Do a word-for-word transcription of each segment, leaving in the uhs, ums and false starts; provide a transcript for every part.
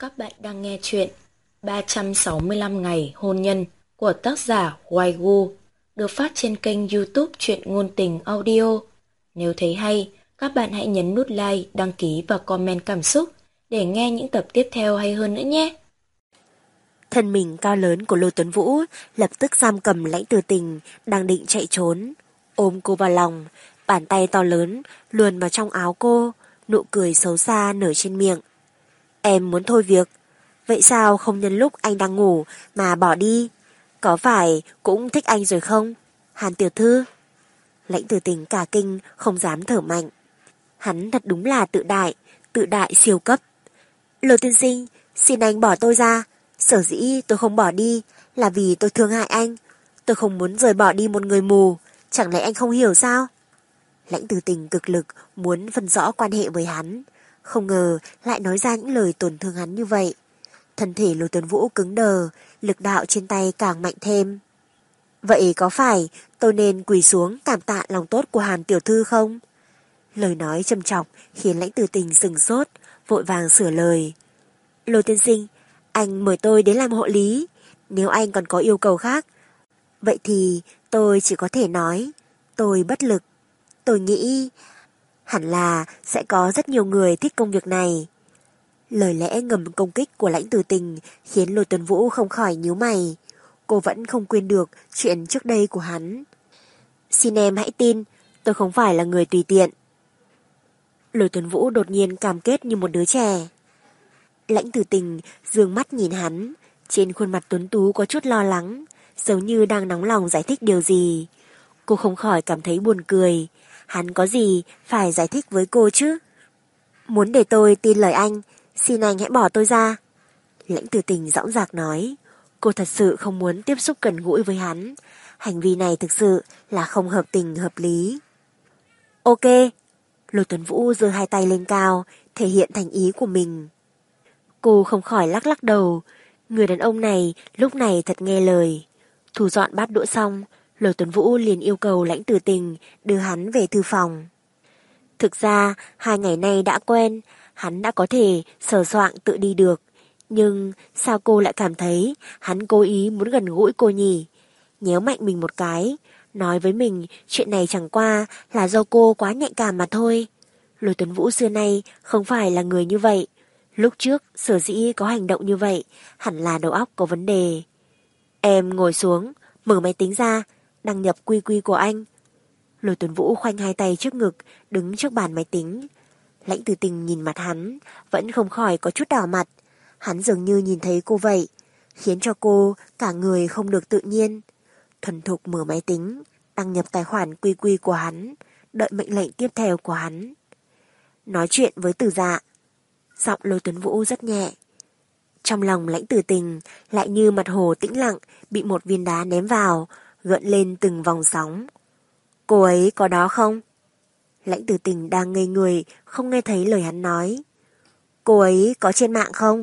Các bạn đang nghe chuyện ba trăm sáu mươi lăm ngày hôn nhân của tác giả Hoài Gu, được phát trên kênh YouTube Truyện Ngôn Tình Audio. Nếu thấy hay, các bạn hãy nhấn nút like, đăng ký và comment cảm xúc để nghe những tập tiếp theo hay hơn nữa nhé. Thân mình cao lớn của Lô Tuấn Vũ lập tức giam cầm Lãnh Từ Tình đang định chạy trốn, ôm cô vào lòng, bàn tay to lớn luồn vào trong áo cô, nụ cười xấu xa nở trên miệng. Em muốn thôi việc, vậy sao không nhân lúc anh đang ngủ mà bỏ đi? Có phải cũng thích anh rồi không, Hàn tiểu thư? Lãnh Từ Tình cả kinh không dám thở mạnh. Hắn thật đúng là tự đại, tự đại siêu cấp. Lô tiên sinh, xin anh bỏ tôi ra. Sở dĩ tôi không bỏ đi là vì tôi thương hại anh. Tôi không muốn rời bỏ đi một người mù. Chẳng lẽ anh không hiểu sao? Lãnh Từ Tình cực lực muốn phân rõ quan hệ với hắn. Không ngờ lại nói ra những lời tổn thương hắn như vậy. Thân thể Lô Tuấn Vũ cứng đờ, lực đạo trên tay càng mạnh thêm. Vậy có phải tôi nên quỳ xuống cảm tạ lòng tốt của Hàn tiểu thư không? Lời nói châm chọc khiến Lãnh Từ Tình sừng sốt, vội vàng sửa lời. Lô tiên sinh, anh mời tôi đến làm hộ lý. Nếu anh còn có yêu cầu khác, vậy thì tôi chỉ có thể nói tôi bất lực. Tôi nghĩ hẳn là sẽ có rất nhiều người thích công việc này. Lời lẽ ngầm công kích của Lãnh Từ Tình khiến Lô Tuấn Vũ không khỏi nhíu mày. Cô vẫn không quên được chuyện trước đây của hắn. Xin em hãy tin, tôi không phải là người tùy tiện. Lô Tuấn Vũ đột nhiên cam kết như một đứa trẻ. Lãnh Từ Tình dương mắt nhìn hắn, trên khuôn mặt tuấn tú có chút lo lắng, giống như đang nóng lòng giải thích điều gì. Cô không khỏi cảm thấy buồn cười, hắn có gì phải giải thích với cô chứ? Muốn để tôi tin lời anh, xin anh hãy bỏ tôi ra. Lãnh Từ Tình dõng dạc nói, cô thật sự không muốn tiếp xúc gần gũi với hắn, hành vi này thực sự là không hợp tình hợp lý. Ok, Lô Tuấn Vũ giơ hai tay lên cao, thể hiện thành ý của mình. Cô không khỏi lắc lắc đầu, người đàn ông này lúc này thật nghe lời. Thu dọn bát đũa xong, Lô Tuấn Vũ liền yêu cầu Lãnh Từ Tình đưa hắn về thư phòng. Thực ra, hai ngày nay đã quen, hắn đã có thể sờ soạng tự đi được. Nhưng sao cô lại cảm thấy hắn cố ý muốn gần gũi cô nhỉ? Nhéo mạnh mình một cái, nói với mình chuyện này chẳng qua là do cô quá nhạy cảm mà thôi. Lô Tuấn Vũ xưa nay không phải là người như vậy. Lúc trước sở dĩ có hành động như vậy hẳn là đầu óc có vấn đề. Em ngồi xuống, mở máy tính ra, đăng nhập quy quy của anh. Lô Tuấn Vũ khoanh hai tay trước ngực, đứng trước bàn máy tính. Lãnh Từ Tình nhìn mặt hắn, vẫn không khỏi có chút đỏ mặt. Hắn dường như nhìn thấy cô vậy, khiến cho cô cả người không được tự nhiên. Thuần thục mở máy tính, đăng nhập tài khoản quy quy của hắn, đợi mệnh lệnh tiếp theo của hắn. Nói chuyện với Từ Dạ. Giọng Lô Tuấn Vũ rất nhẹ. Trong lòng Lãnh Từ Tình lại như mặt hồ tĩnh lặng bị một viên đá ném vào, gợn lên từng vòng sóng. Cô ấy có đó không? Lãnh Từ Tình đang ngây người, không nghe thấy lời hắn nói. Cô ấy có trên mạng không?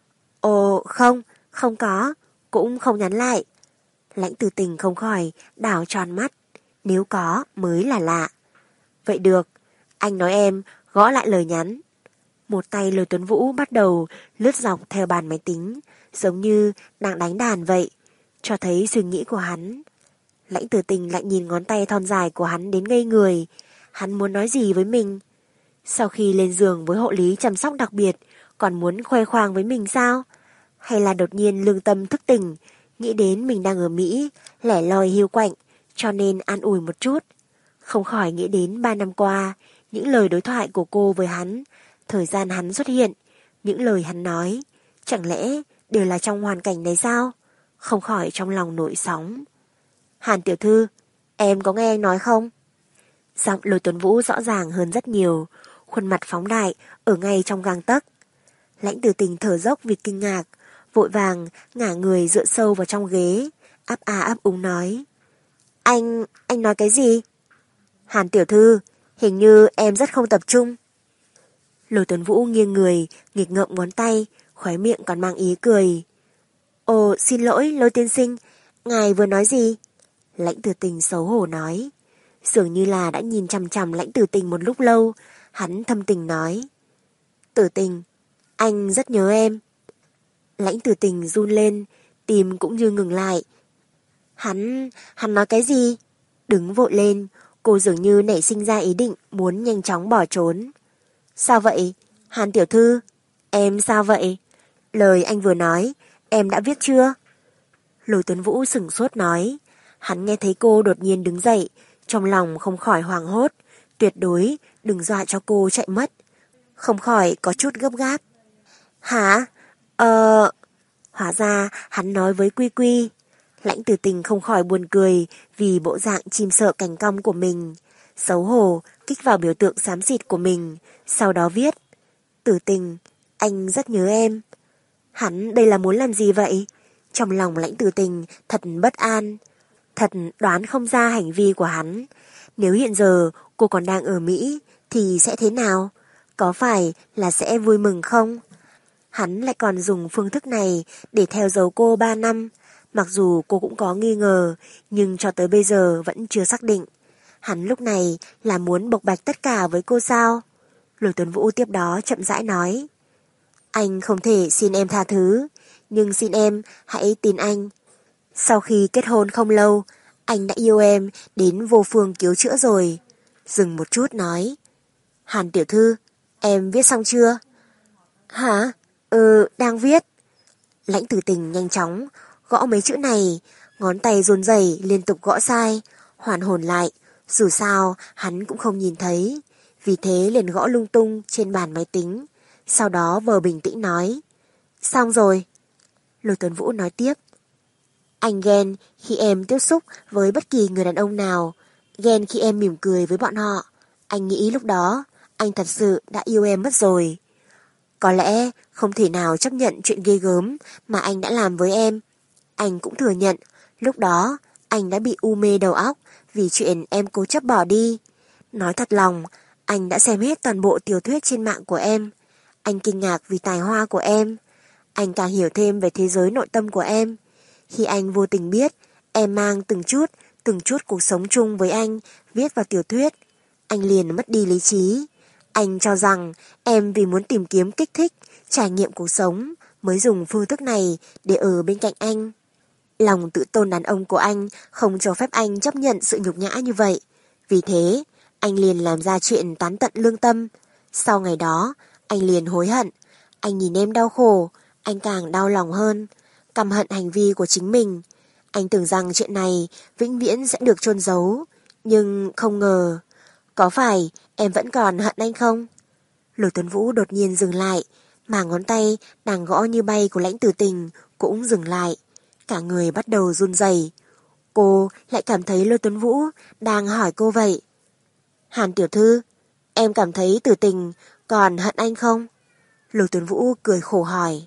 Ồ không, không có, cũng không nhắn lại. Lãnh Từ Tình không khỏi đảo tròn mắt, nếu có mới là lạ. Vậy được, anh nói em gõ lại lời nhắn. Một tay Lô Tuấn Vũ bắt đầu lướt dọc theo bàn máy tính, giống như đang đánh đàn vậy, cho thấy suy nghĩ của hắn. Lãnh Từ Tình lại nhìn ngón tay thon dài của hắn đến ngây người, hắn muốn nói gì với mình? Sau khi lên giường với hộ lý chăm sóc đặc biệt, còn muốn khoe khoang với mình sao? Hay là đột nhiên lương tâm thức tỉnh, nghĩ đến mình đang ở Mỹ, lẻ loi hiu quạnh, cho nên an ủi một chút. Không khỏi nghĩ đến ba năm qua, những lời đối thoại của cô với hắn, thời gian hắn xuất hiện, những lời hắn nói, chẳng lẽ đều là trong hoàn cảnh này sao? Không khỏi trong lòng nổi sóng. Hàn tiểu thư, em có nghe anh nói không? Giọng Lô Tuấn Vũ rõ ràng hơn rất nhiều, khuôn mặt phóng đại ở ngay trong gang tấc. Lãnh Từ Tình thở dốc vì kinh ngạc, vội vàng ngả người dựa sâu vào trong ghế, áp a áp úng nói. Anh, anh nói cái gì? Hàn tiểu thư, hình như em rất không tập trung. Lô Tuấn Vũ nghiêng người, nghịch ngợm ngón tay, khóe miệng còn mang ý cười. Ồ, xin lỗi, Lô tiên sinh, ngài vừa nói gì? Lãnh Từ Tình xấu hổ nói. Dường như là đã nhìn chằm chằm Lãnh Từ Tình một lúc lâu, hắn thâm tình nói. Tử Tình, anh rất nhớ em. Lãnh Tử Tình run lên, tim cũng như ngừng lại. Hắn, hắn nói cái gì? Đứng vội lên, cô dường như nảy sinh ra ý định muốn nhanh chóng bỏ trốn. Sao vậy? Hàn tiểu thư, em sao vậy? Lời anh vừa nói, em đã viết chưa? Lôi Tuấn Vũ sửng sốt nói. Hắn nghe thấy cô đột nhiên đứng dậy, trong lòng không khỏi hoảng hốt. Tuyệt đối đừng dọa cho cô chạy mất. Không khỏi có chút gấp gáp. Hả? Ờ... Hóa ra hắn nói với Quy Quy. Lãnh Tử Tình không khỏi buồn cười vì bộ dạng chim sợ cành cong của mình. Xấu hổ kích vào biểu tượng xám xịt của mình, sau đó viết: Tử Tình, anh rất nhớ em. Hắn đây là muốn làm gì vậy? Trong lòng Lãnh Tử Tình thật bất an. Thật đoán không ra hành vi của hắn. Nếu hiện giờ cô còn đang ở Mỹ thì sẽ thế nào? Có phải là sẽ vui mừng không? Hắn lại còn dùng phương thức này để theo dấu cô ba năm. Mặc dù cô cũng có nghi ngờ, nhưng cho tới bây giờ vẫn chưa xác định. Hắn lúc này là muốn bộc bạch tất cả với cô sao? Lôi Tuấn Vũ tiếp đó chậm rãi nói. Anh không thể xin em tha thứ, nhưng xin em hãy tin anh. Sau khi kết hôn không lâu, anh đã yêu em đến vô phương cứu chữa rồi. Dừng một chút nói. Hàn tiểu thư, em viết xong chưa? Hả? Ừ, đang viết. Lãnh Tử Tình nhanh chóng gõ mấy chữ này, ngón tay run rẩy liên tục gõ sai, hoàn hồn lại, dù sao hắn cũng không nhìn thấy, vì thế liền gõ lung tung trên bàn máy tính, sau đó vờ bình tĩnh nói, xong rồi. Lôi Tuấn Vũ nói tiếp, anh ghen khi em tiếp xúc với bất kỳ người đàn ông nào, ghen khi em mỉm cười với bọn họ, anh nghĩ lúc đó anh thật sự đã yêu em mất rồi. Có lẽ không thể nào chấp nhận chuyện ghê gớm mà anh đã làm với em. Anh cũng thừa nhận, lúc đó anh đã bị u mê đầu óc vì chuyện em cố chấp bỏ đi. Nói thật lòng, anh đã xem hết toàn bộ tiểu thuyết trên mạng của em. Anh kinh ngạc vì tài hoa của em. Anh càng hiểu thêm về thế giới nội tâm của em. Khi anh vô tình biết, em mang từng chút, từng chút cuộc sống chung với anh viết vào tiểu thuyết, anh liền mất đi lý trí. Anh cho rằng em vì muốn tìm kiếm kích thích, trải nghiệm cuộc sống mới dùng phương thức này để ở bên cạnh anh. Lòng tự tôn đàn ông của anh không cho phép anh chấp nhận sự nhục nhã như vậy. Vì thế, anh liền làm ra chuyện tán tận lương tâm. Sau ngày đó, anh liền hối hận. Anh nhìn em đau khổ, anh càng đau lòng hơn, căm hận hành vi của chính mình. Anh tưởng rằng chuyện này vĩnh viễn sẽ được chôn giấu, nhưng không ngờ. Có phải em vẫn còn hận anh không? Lôi Tuấn Vũ đột nhiên dừng lại, mà ngón tay đang gõ như bay của Lãnh Tử Tình cũng dừng lại. Cả người bắt đầu run rẩy. Cô lại cảm thấy Lôi Tuấn Vũ đang hỏi cô vậy. Hàn tiểu thư, em cảm thấy Tử Tình còn hận anh không? Lôi Tuấn Vũ cười khổ hỏi.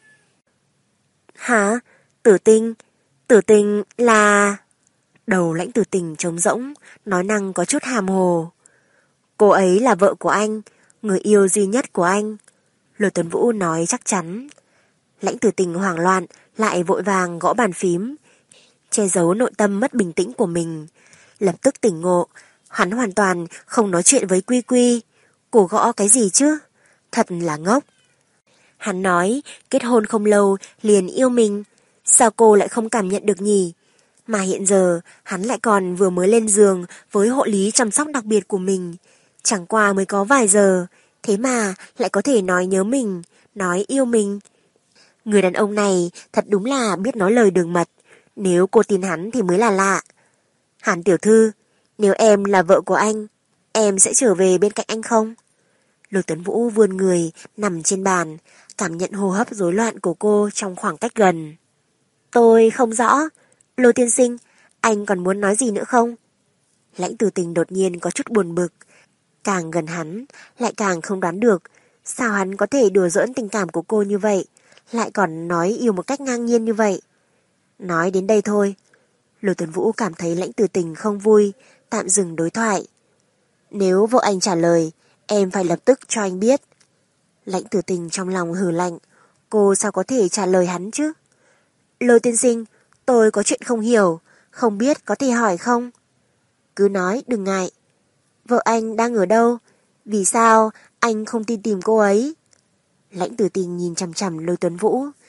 Hả? Tử Tình? Tử Tình là... Đầu Lãnh Tử Tình trống rỗng, nói năng có chút hàm hồ. Cô ấy là vợ của anh, người yêu duy nhất của anh. Lôi Tuấn Vũ nói chắc chắn. Lãnh Tử Tình hoảng loạn, lại vội vàng gõ bàn phím, che giấu nội tâm mất bình tĩnh của mình. Lập tức tỉnh ngộ, hắn hoàn toàn không nói chuyện với Quy Quy. Cô gõ cái gì chứ? Thật là ngốc. Hắn nói kết hôn không lâu liền yêu mình, sao cô lại không cảm nhận được nhỉ? Mà hiện giờ hắn lại còn vừa mới lên giường với hộ lý chăm sóc đặc biệt của mình. Chẳng qua mới có vài giờ, thế mà lại có thể nói nhớ mình, nói yêu mình. Người đàn ông này thật đúng là biết nói lời đường mật, nếu cô tin hắn thì mới là lạ. Hàn tiểu thư, nếu em là vợ của anh, em sẽ trở về bên cạnh anh không? Lôi Tuấn Vũ vươn người, nằm trên bàn, cảm nhận hô hấp rối loạn của cô trong khoảng cách gần. Tôi không rõ, Lôi tiên sinh, anh còn muốn nói gì nữa không? Lãnh Tử Tình đột nhiên có chút buồn bực, càng gần hắn, lại càng không đoán được, sao hắn có thể đùa giỡn tình cảm của cô như vậy, lại còn nói yêu một cách ngang nhiên như vậy. Nói đến đây thôi, Lôi Tuấn Vũ cảm thấy Lãnh Tử Tình không vui, tạm dừng đối thoại. Nếu vợ anh trả lời, em phải lập tức cho anh biết. Lãnh Tử Tình trong lòng hừ lạnh, cô sao có thể trả lời hắn chứ? Lôi tiên sinh, tôi có chuyện không hiểu, không biết có thể hỏi không? Cứ nói, đừng ngại. Vợ anh đang ở đâu? Vì sao anh không tin tìm cô ấy? Lãnh Tử Tình nhìn chằm chằm Lôi Tuấn Vũ.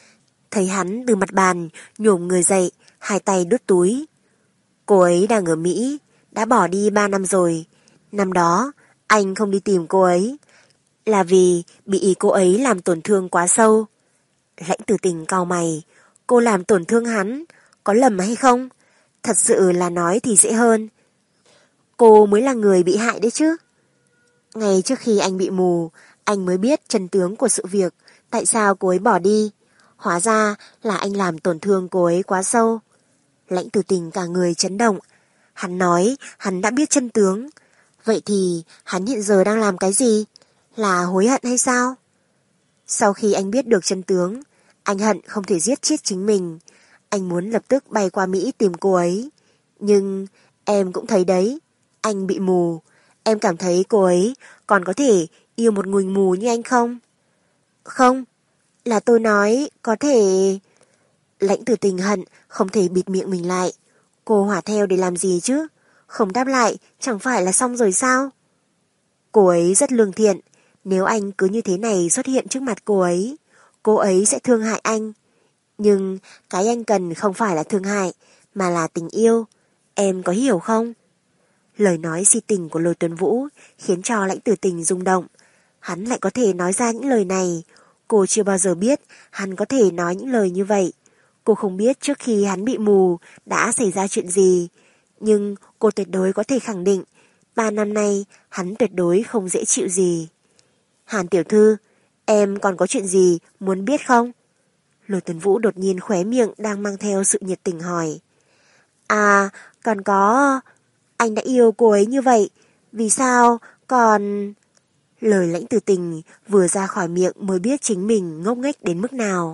Thấy hắn từ mặt bàn nhổm người dậy, hai tay đút túi. Cô ấy đang ở Mỹ, đã bỏ đi ba năm rồi. Năm đó, anh không đi tìm cô ấy, là vì bị cô ấy làm tổn thương quá sâu. Lãnh Tử Tình cau mày, cô làm tổn thương hắn, có lầm hay không? Thật sự là nói thì dễ hơn. Cô mới là người bị hại đấy chứ. Ngay trước khi anh bị mù, anh mới biết chân tướng của sự việc, tại sao cô ấy bỏ đi. Hóa ra là anh làm tổn thương cô ấy quá sâu. Lãnh Tử Tình cả người chấn động. Hắn nói hắn đã biết chân tướng. Vậy thì hắn hiện giờ đang làm cái gì? Là hối hận hay sao? Sau khi anh biết được chân tướng, anh hận không thể giết chết chính mình. Anh muốn lập tức bay qua Mỹ tìm cô ấy. Nhưng em cũng thấy đấy, anh bị mù. Em cảm thấy cô ấy còn có thể yêu một người mù như anh không? Không, là tôi nói có thể... Lãnh Tử Tình hận không thể bịt miệng mình lại. Cô hỏa theo để làm gì chứ? Không đáp lại chẳng phải là xong rồi sao? Cô ấy rất lương thiện. Nếu anh cứ như thế này xuất hiện trước mặt cô ấy, cô ấy sẽ thương hại anh. Nhưng cái anh cần không phải là thương hại, mà là tình yêu. Em có hiểu không? Lời nói si tình của Lôi Tuấn Vũ khiến cho Lãnh Tử Tình rung động. Hắn lại có thể nói ra những lời này. Cô chưa bao giờ biết hắn có thể nói những lời như vậy. Cô không biết trước khi hắn bị mù đã xảy ra chuyện gì. Nhưng cô tuyệt đối có thể khẳng định ba năm nay hắn tuyệt đối không dễ chịu gì. Hàn tiểu thư, em còn có chuyện gì muốn biết không? Lôi Tuấn Vũ đột nhiên khóe miệng đang mang theo sự nhiệt tình hỏi. À, còn có... Anh đã yêu cô ấy như vậy, vì sao còn... Lời Lãnh Tử Tình vừa ra khỏi miệng mới biết chính mình ngốc nghếch đến mức nào.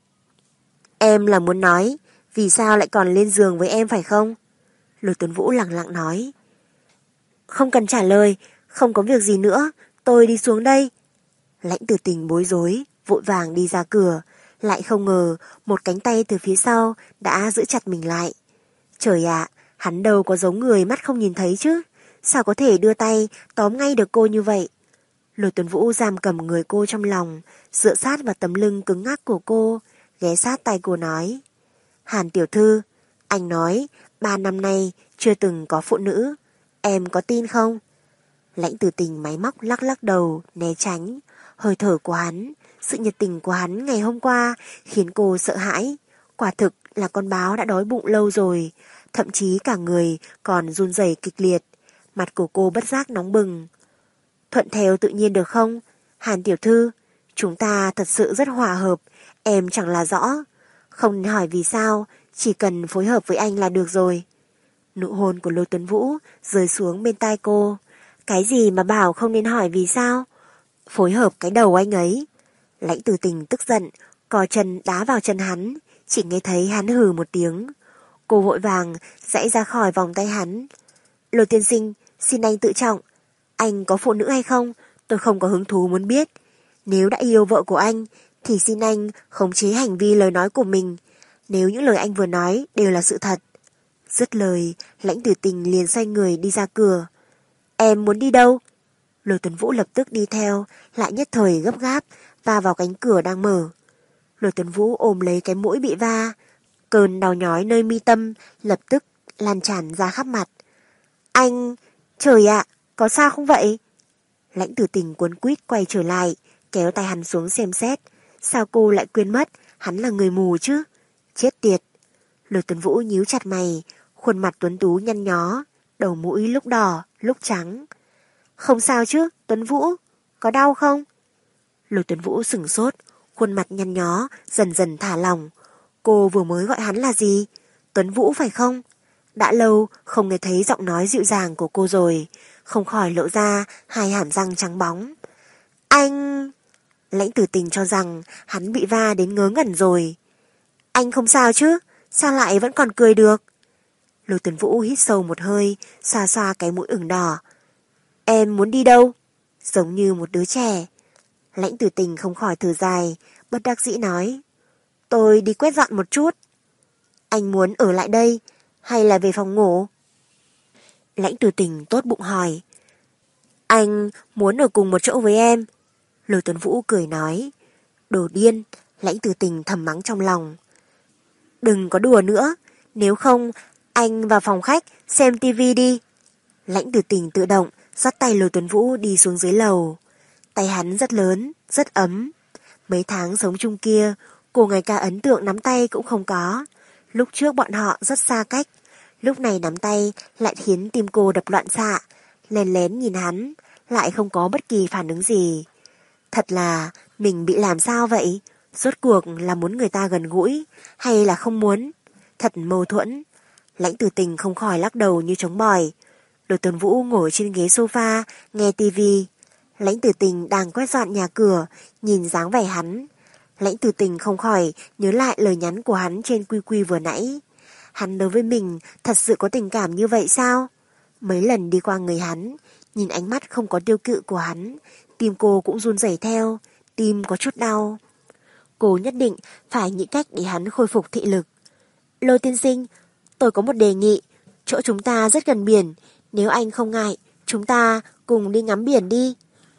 Em là muốn nói, vì sao lại còn lên giường với em phải không? Lôi Tuấn Vũ lặng lặng nói. Không cần trả lời, không có việc gì nữa, tôi đi xuống đây. Lãnh Tử Tình bối rối, vội vàng đi ra cửa, lại không ngờ một cánh tay từ phía sau đã giữ chặt mình lại. Trời ạ, hắn đâu có giống người mắt không nhìn thấy chứ, sao có thể đưa tay tóm ngay được cô như vậy? Lôi Tuấn Vũ giam cầm người cô trong lòng, dựa sát vào tấm lưng cứng ngắc của cô, ghé sát tay cô nói. Hàn tiểu thư, anh nói ba năm nay chưa từng có phụ nữ, em có tin không? Lãnh Tử Tình máy móc lắc lắc đầu, né tránh. Hơi thở của hắn, sự nhiệt tình của hắn ngày hôm qua khiến cô sợ hãi. Quả thực là con báo đã đói bụng lâu rồi, thậm chí cả người còn run rẩy kịch liệt. Mặt của cô bất giác nóng bừng. Thuận theo tự nhiên được không? Hàn tiểu thư, chúng ta thật sự rất hòa hợp, em chẳng là rõ. Không nên hỏi vì sao, chỉ cần phối hợp với anh là được rồi. Nụ hôn của Lôi Tuấn Vũ rơi xuống bên tai cô. Cái gì mà bảo không nên hỏi vì sao? Phối hợp cái đầu anh ấy. Lãnh Tử Tình tức giận, cò chân đá vào chân hắn, chỉ nghe thấy hắn hừ một tiếng. Cô vội vàng giãy ra khỏi vòng tay hắn. Lôi tiên sinh, xin anh tự trọng. Anh có phụ nữ hay không? Tôi không có hứng thú muốn biết. Nếu đã yêu vợ của anh, thì xin anh khống chế hành vi lời nói của mình. Nếu những lời anh vừa nói đều là sự thật. Dứt lời, Lãnh Tử Tình liền xoay người đi ra cửa. Em muốn đi đâu? Lôi Tuấn Vũ lập tức đi theo, lại nhất thời gấp gáp, va vào cánh cửa đang mở. Lôi Tuấn Vũ ôm lấy cái mũi bị va. Cơn đau nhói nơi mi tâm lập tức lan tràn ra khắp mặt. Anh... Trời ạ, có sao không vậy? Lãnh Tử Tình cuốn quýt quay trở lại, kéo tay hắn xuống xem xét. Sao cô lại quên mất hắn là người mù chứ? Chết tiệt. Lôi Tuấn Vũ nhíu chặt mày, khuôn mặt tuấn tú nhăn nhó, đầu mũi lúc đỏ, lúc trắng. Không sao chứ, Tuấn Vũ, có đau không? Lôi Tuấn Vũ sửng sốt, khuôn mặt nhăn nhó, dần dần thả lỏng. Cô vừa mới gọi hắn là gì? Tuấn Vũ phải không? Đã lâu không nghe thấy giọng nói dịu dàng của cô rồi, không khỏi lộ ra hai hàm răng trắng bóng. Anh... Lãnh Tử Tình cho rằng hắn bị va đến ngớ ngẩn rồi. Anh không sao chứ? Sao lại vẫn còn cười được? Lôi Tuấn Vũ hít sâu một hơi, xoa xoa cái mũi ửng đỏ. Em muốn đi đâu? Giống như một đứa trẻ. Lãnh Tử Tình không khỏi thở dài, bất đắc dĩ nói. Tôi đi quét dọn một chút. Anh muốn ở lại đây, hay là về phòng ngủ? Lãnh Tử Tình tốt bụng hỏi. Anh muốn ở cùng một chỗ với em. Lôi Tuấn Vũ cười nói. Đồ điên, Lãnh Tử Tình thầm mắng trong lòng. Đừng có đùa nữa, nếu không anh vào phòng khách xem tivi đi. Lãnh Tử Tình tự động dắt tay Lôi Tuấn Vũ đi xuống dưới lầu. Tay hắn rất lớn, rất ấm. Mấy tháng sống chung kia, cô ngay cả ấn tượng nắm tay cũng không có. Lúc trước bọn họ rất xa cách, lúc này nắm tay lại khiến tim cô đập loạn xạ. Lén lén nhìn hắn, lại không có bất kỳ phản ứng gì. Thật là mình bị làm sao vậy? Rốt cuộc là muốn người ta gần gũi hay là không muốn? Thật mâu thuẫn. Lãnh Tử Tình không khỏi lắc đầu như trống bỏi. Lôi Tuấn Vũ ngồi trên ghế sofa nghe tivi. Lãnh Tử Tình đang quét dọn nhà cửa, nhìn dáng vẻ hắn. Lãnh Tử Tình không khỏi nhớ lại lời nhắn của hắn trên quy quy vừa nãy. Hắn đối với mình thật sự có tình cảm như vậy sao? Mấy lần đi qua người hắn, nhìn ánh mắt không có tiêu cự của hắn, tim cô cũng run rẩy theo, tim có chút đau. Cô nhất định phải nghĩ cách để hắn khôi phục thị lực. Lôi tiên sinh, tôi có một đề nghị, chỗ chúng ta rất gần biển, nếu anh không ngại, chúng ta cùng đi ngắm biển đi.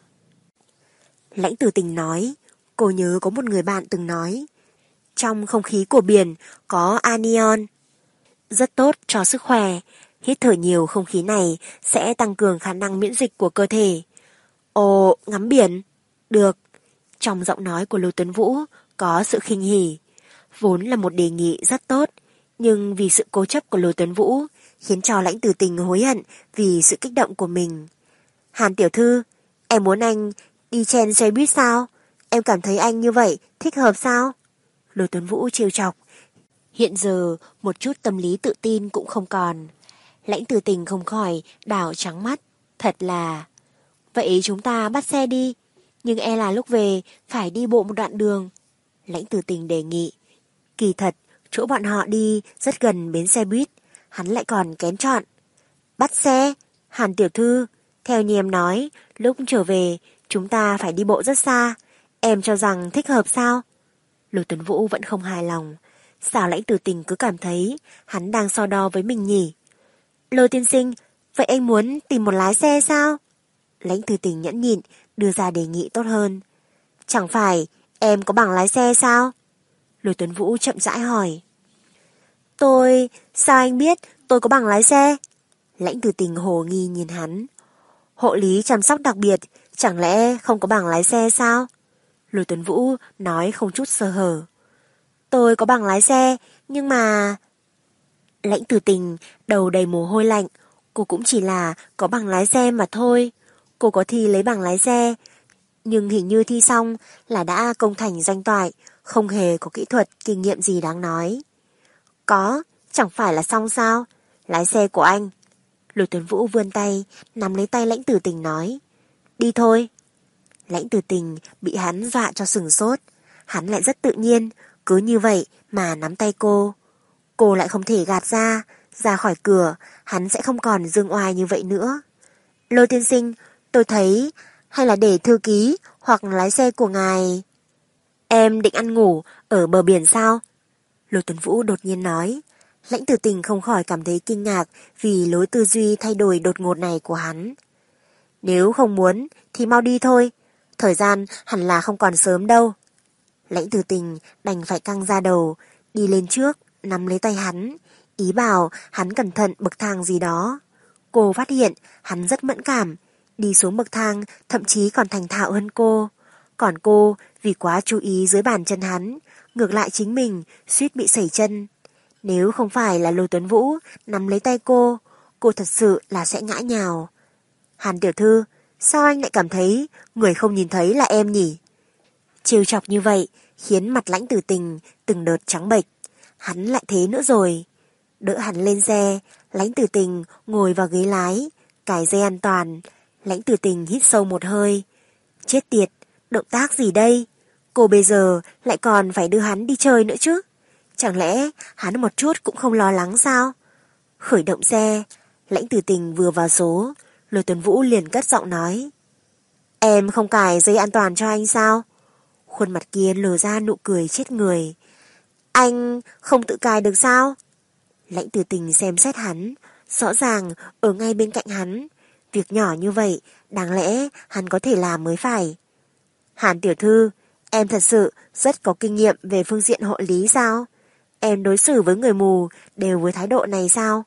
Lãnh Tử Tình nói, cô nhớ có một người bạn từng nói, trong không khí của biển có anion, rất tốt cho sức khỏe, hít thở nhiều không khí này sẽ tăng cường khả năng miễn dịch của cơ thể. Ồ, ngắm biển, được. Trong giọng nói của Lôi Tuấn Vũ có sự khinh hỉ, vốn là một đề nghị rất tốt, nhưng vì sự cố chấp của Lôi Tuấn Vũ khiến cho Lãnh Tử Tình hối hận vì sự kích động của mình. Hàn tiểu thư, em muốn anh đi trên xe buýt sao? Em cảm thấy anh như vậy thích hợp sao? Lôi Tuấn Vũ trêu chọc. Hiện giờ một chút tâm lý tự tin cũng không còn. Lãnh Tử Tình không khỏi đảo trắng mắt. Thật là... Vậy chúng ta bắt xe đi. Nhưng e là lúc về phải đi bộ một đoạn đường. Lãnh Tử Tình đề nghị. Kỳ thật, chỗ bọn họ đi rất gần bến xe buýt. Hắn lại còn kén chọn. Bắt xe? Hàn tiểu thư, theo như em nói, lúc trở về chúng ta phải đi bộ rất xa. Em cho rằng thích hợp sao? Lôi Tuấn Vũ vẫn không hài lòng. Sao Lãnh Tử Tình cứ cảm thấy hắn đang so đo với mình nhỉ? Lôi tiên sinh, vậy anh muốn tìm một lái xe sao? Lãnh Tử Tình nhẫn nhịn đưa ra đề nghị tốt hơn. Chẳng phải em có bằng lái xe sao? Lôi Tuấn Vũ chậm rãi hỏi. Tôi... Sao anh biết tôi có bằng lái xe? Lãnh Tử Tình hồ nghi nhìn hắn. Hộ lý chăm sóc đặc biệt, chẳng lẽ không có bằng lái xe sao? Lôi Tuấn Vũ nói không chút sơ hở. Tôi có bằng lái xe, nhưng mà... Lãnh Tử Tình đầu đầy mồ hôi lạnh, cô cũng chỉ là có bằng lái xe mà thôi. Cô có thi lấy bằng lái xe, nhưng hình như thi xong là đã công thành danh toại, không hề có kỹ thuật, kinh nghiệm gì đáng nói. Có, chẳng phải là xong sao? Lái xe của anh. Lôi Tuấn Vũ vươn tay, nắm lấy tay Lãnh Tử Tình nói. Đi thôi. Lãnh Tử Tình bị hắn dọa cho sừng sốt. Hắn lại rất tự nhiên, cứ như vậy mà nắm tay cô. Cô lại không thể gạt ra, ra khỏi cửa, hắn sẽ không còn dương oai như vậy nữa. Lôi tiên sinh, tôi thấy, hay là để thư ký hoặc lái xe của ngài. Em định ăn ngủ ở bờ biển sao? Lôi Tuấn Vũ đột nhiên nói. Lãnh Tử Tình không khỏi cảm thấy kinh ngạc vì lối tư duy thay đổi đột ngột này của hắn. Nếu không muốn thì mau đi thôi, thời gian hẳn là không còn sớm đâu. Lãnh Tử Tình đành phải căng ra đầu, đi lên trước, nắm lấy tay hắn, ý bảo hắn cẩn thận bậc thang gì đó. Cô phát hiện hắn rất mẫn cảm, đi xuống bậc thang thậm chí còn thành thạo hơn cô. Còn cô vì quá chú ý dưới bàn chân hắn, ngược lại chính mình suýt bị sẩy chân. Nếu không phải là Lôi Tuấn Vũ nắm lấy tay cô, cô thật sự là sẽ ngã nhào. Hàn tiểu thư, sao anh lại cảm thấy người không nhìn thấy là em nhỉ? Trêu chọc như vậy khiến mặt Lãnh Tử Tình từng đợt trắng bệch. Hắn lại thế nữa rồi. Đỡ hắn lên xe, Lãnh Tử Tình ngồi vào ghế lái, cài dây an toàn. Lãnh Tử Tình hít sâu một hơi. Chết tiệt, động tác gì đây? Cô bây giờ lại còn phải đưa hắn đi chơi nữa chứ? Chẳng lẽ hắn một chút cũng không lo lắng sao? Khởi động xe, Lãnh Tử Tình vừa vào số, Lôi Tuấn Vũ liền cất giọng nói. Em không cài dây an toàn cho anh sao? Khuôn mặt kia lờ ra nụ cười chết người. Anh không tự cài được sao? Lãnh Tử Tình xem xét hắn, rõ ràng ở ngay bên cạnh hắn. Việc nhỏ như vậy, đáng lẽ hắn có thể làm mới phải. Hàn tiểu thư, Em thật sự rất có kinh nghiệm về phương diện hộ lý sao? Em đối xử với người mù đều với thái độ này sao?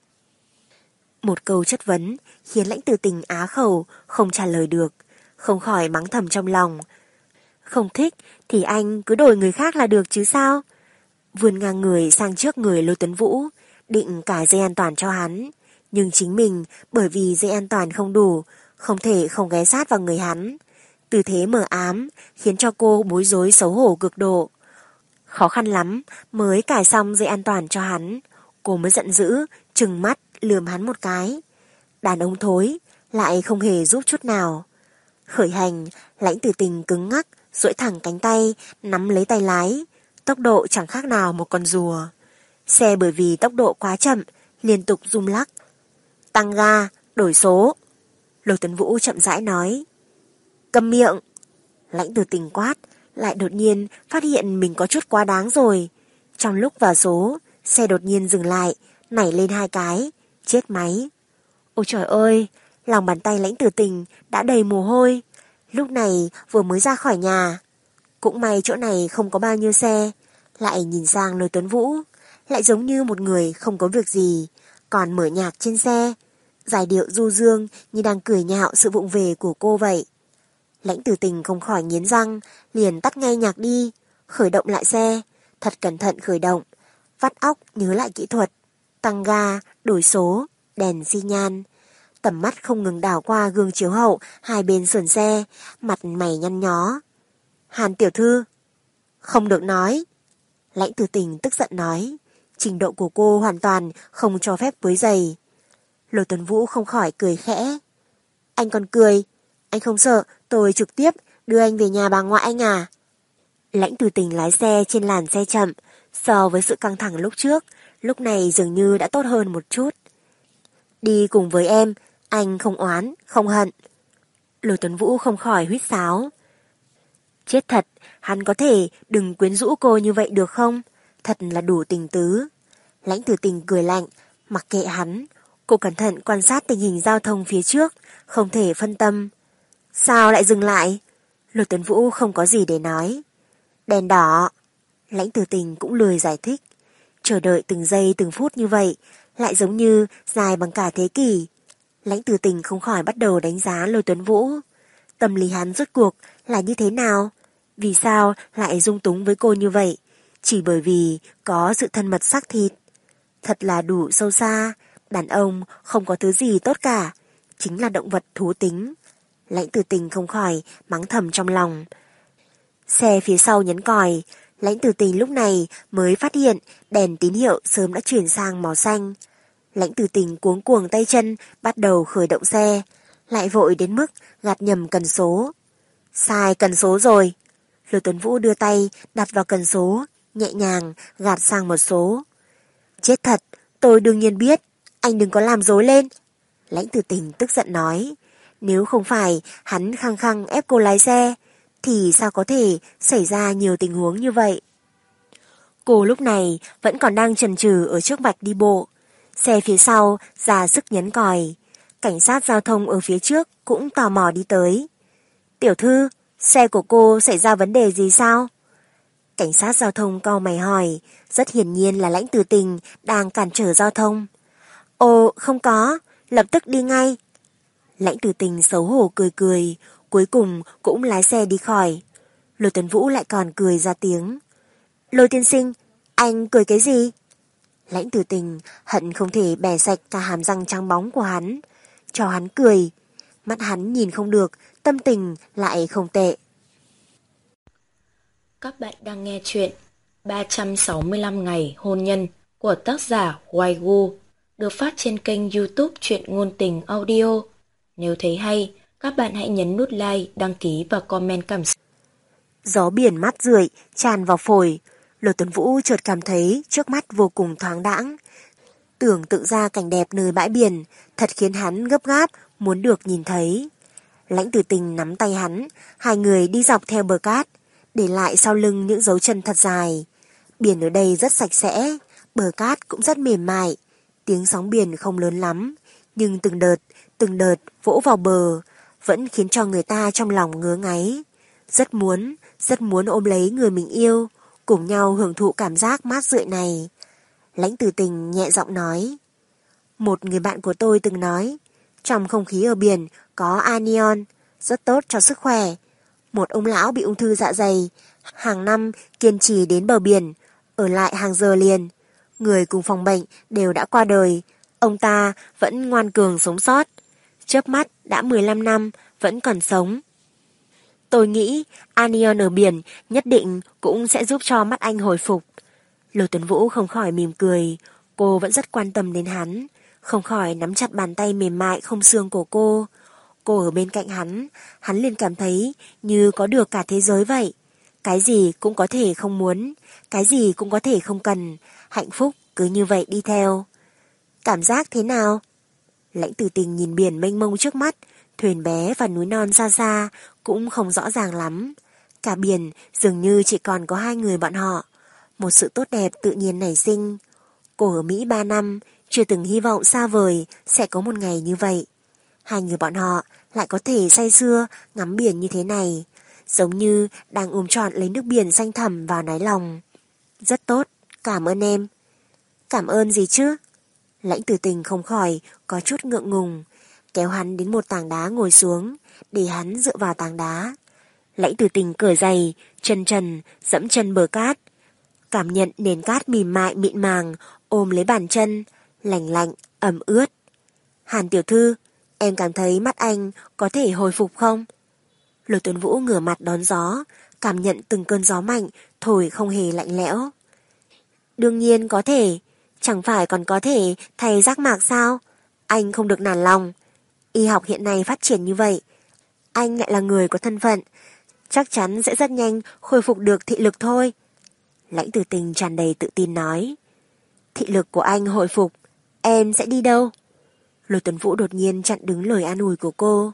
Một câu chất vấn khiến Lãnh Tử Tình á khẩu, không trả lời được, không khỏi mắng thầm trong lòng. Không thích thì anh cứ đổi người khác là được chứ sao? Vươn ngang người sang trước người Lôi Tuấn Vũ, định cài dây an toàn cho hắn. Nhưng chính mình bởi vì dây an toàn không đủ, không thể không ghé sát vào người hắn. Tư thế mờ ám khiến cho cô bối rối xấu hổ cực độ. Khó khăn lắm mới cài xong dây an toàn cho hắn, cô mới giận dữ, trừng mắt lườm hắn một cái. Đàn ông thối lại không hề giúp chút nào. Khởi hành, Lãnh Tử Tình cứng ngắc, duỗi thẳng cánh tay, nắm lấy tay lái, tốc độ chẳng khác nào một con rùa. Xe bởi vì tốc độ quá chậm, liên tục rung lắc. Tăng ga, đổi số. Lôi Tuấn Vũ chậm rãi nói. Câm miệng. Lãnh Tử Tình quát, lại đột nhiên phát hiện mình có chút quá đáng rồi. Trong lúc vào số, xe đột nhiên dừng lại, nảy lên hai cái, chết máy. Ôi trời ơi, lòng bàn tay Lãnh Tử Tình đã đầy mồ hôi. Lúc này vừa mới ra khỏi nhà. Cũng may chỗ này không có bao nhiêu xe. Lại nhìn sang Lôi Tuấn Vũ, lại giống như một người không có việc gì, còn mở nhạc trên xe. Giai điệu du dương như đang cười nhạo sự vụng về của cô vậy. Lãnh Tử Tình không khỏi nghiến răng, liền tắt ngay nhạc đi, khởi động lại xe, thật cẩn thận khởi động, vắt óc nhớ lại kỹ thuật, tăng ga, đổi số, đèn xi nhan. Tầm mắt không ngừng đảo qua gương chiếu hậu hai bên sườn xe, mặt mày nhăn nhó. Hàn tiểu thư. Không được nói. Lãnh Tử Tình tức giận nói, trình độ của cô hoàn toàn không cho phép quấy rầy. Lôi Tuấn Vũ không khỏi cười khẽ. Anh còn cười, anh không sợ tôi trực tiếp đưa anh về nhà bà ngoại anh à? Lãnh Tử Tình lái xe trên làn xe chậm, so với sự căng thẳng lúc trước, lúc này dường như đã tốt hơn một chút. Đi cùng với em, anh không oán, không hận. Lôi Tuấn Vũ không khỏi huýt sáo. Chết thật, hắn có thể đừng quyến rũ cô như vậy được không? Thật là đủ tình tứ. Lãnh Tử Tình cười lạnh, mặc kệ hắn. Cô cẩn thận quan sát tình hình giao thông phía trước, không thể phân tâm. Sao lại dừng lại? Lôi Tuấn Vũ không có gì để nói. Đèn đỏ. Lãnh Tử Tình cũng lười giải thích. Chờ đợi từng giây từng phút như vậy, lại giống như dài bằng cả thế kỷ. Lãnh Tử Tình không khỏi bắt đầu đánh giá Lôi Tuấn Vũ. Tâm lý hắn rốt cuộc là như thế nào? Vì sao lại dung túng với cô như vậy? Chỉ bởi vì có sự thân mật xác thịt. Thật là đủ sâu xa. Đàn ông không có thứ gì tốt cả, chính là động vật thú tính. Lãnh Tử Tình không khỏi mắng thầm trong lòng. Xe phía sau nhấn còi, Lãnh Tử Tình lúc này mới phát hiện đèn tín hiệu sớm đã chuyển sang màu xanh. Lãnh Tử Tình cuống cuồng tay chân bắt đầu khởi động xe, lại vội đến mức gạt nhầm cần số. Sai cần số rồi. Lôi Tuấn Vũ đưa tay đặt vào cần số, nhẹ nhàng gạt sang một số. Chết thật, tôi đương nhiên biết, anh đừng có làm dối lên. Lãnh Tử Tình tức giận nói, nếu không phải hắn khăng khăng ép cô lái xe, thì sao có thể xảy ra nhiều tình huống như vậy. Cô lúc này vẫn còn đang chần chừ ở trước vạch đi bộ. Xe phía sau ra sức nhấn còi. Cảnh sát giao thông ở phía trước cũng tò mò đi tới. Tiểu thư, xe của cô xảy ra vấn đề gì sao? Cảnh sát giao thông cau mày hỏi, rất hiển nhiên là Lãnh Tử Tình đang cản trở giao thông. Ồ, không có, lập tức đi ngay. Lãnh Tử Tình xấu hổ cười cười, cuối cùng cũng lái xe đi khỏi. Lôi Tuấn Vũ lại còn cười ra tiếng. Lôi tiên sinh, anh cười cái gì? Lãnh Tử Tình hận không thể bẻ sạch cả hàm răng trắng bóng của hắn, cho hắn cười. Mắt hắn nhìn không được, tâm tình lại không tệ. Các bạn đang nghe chuyện ba trăm sáu mươi lăm ngày hôn nhân của tác giả Waigu, được phát trên kênh YouTube Truyện Ngôn Tình Audio. Nếu thấy hay, các bạn hãy nhấn nút like, đăng ký và comment cảm xúc. Gió biển mát rượi tràn vào phổi, Lôi Tuấn Vũ chợt cảm thấy trước mắt vô cùng thoáng đãng. Tưởng tượng ra cảnh đẹp nơi bãi biển, thật khiến hắn gấp gáp muốn được nhìn thấy. Lãnh Tử Tình nắm tay hắn, hai người đi dọc theo bờ cát, để lại sau lưng những dấu chân thật dài. Biển ở đây rất sạch sẽ, bờ cát cũng rất mềm mại, tiếng sóng biển không lớn lắm, nhưng từng đợt, từng đợt vỗ vào bờ, vẫn khiến cho người ta trong lòng ngứa ngáy. Rất muốn, rất muốn ôm lấy người mình yêu, cùng nhau hưởng thụ cảm giác mát rượi này. Lãnh Tử Tình nhẹ giọng nói. Một người bạn của tôi từng nói, trong không khí ở biển có anion, rất tốt cho sức khỏe. Một ông lão bị ung thư dạ dày, hàng năm kiên trì đến bờ biển, ở lại hàng giờ liền. Người cùng phòng bệnh đều đã qua đời, ông ta vẫn ngoan cường sống sót. Chớp mắt đã mười lăm năm, vẫn còn sống. Tôi nghĩ anion ở biển nhất định cũng sẽ giúp cho mắt anh hồi phục. Lô Tuấn Vũ không khỏi mỉm cười, cô vẫn rất quan tâm đến hắn, không khỏi nắm chặt bàn tay mềm mại không xương của cô. Cô ở bên cạnh hắn, hắn liền cảm thấy như có được cả thế giới vậy. Cái gì cũng có thể không muốn, cái gì cũng có thể không cần, hạnh phúc cứ như vậy đi theo. Cảm giác thế nào? Lãnh Tử Tình nhìn biển mênh mông trước mắt, thuyền bé và núi non xa xa cũng không rõ ràng lắm. Cả biển dường như chỉ còn có hai người bọn họ. Một sự tốt đẹp tự nhiên nảy sinh. Cô ở Mỹ ba năm, chưa từng hy vọng xa vời sẽ có một ngày như vậy. Hai người bọn họ lại có thể say sưa ngắm biển như thế này, giống như đang ôm trọn lấy nước biển xanh thẳm vào đáy lòng. Rất tốt, cảm ơn em. Cảm ơn gì chứ? Lãnh Tử Tình không khỏi có chút ngượng ngùng, kéo hắn đến một tảng đá ngồi xuống, để hắn dựa vào tảng đá. Lãnh Tử Tình cởi giày, chân trần, dẫm chân bờ cát, cảm nhận nền cát mềm mại mịn màng, ôm lấy bàn chân, lành lạnh, ẩm ướt. Hàn tiểu thư, em cảm thấy mắt anh có thể hồi phục không? Lô Tuấn Vũ ngửa mặt đón gió, cảm nhận từng cơn gió mạnh, thổi không hề lạnh lẽo. Đương nhiên có thể, chẳng phải còn có thể thay giác mạc sao? Anh không được nản lòng. Y học hiện nay phát triển như vậy, anh lại là người có thân phận, chắc chắn sẽ rất nhanh khôi phục được thị lực thôi. Lãnh Tử Tình tràn đầy tự tin nói. Thị lực của anh hồi phục, em sẽ đi đâu? Lô Tuấn Vũ đột nhiên chặn đứng lời an ủi của cô.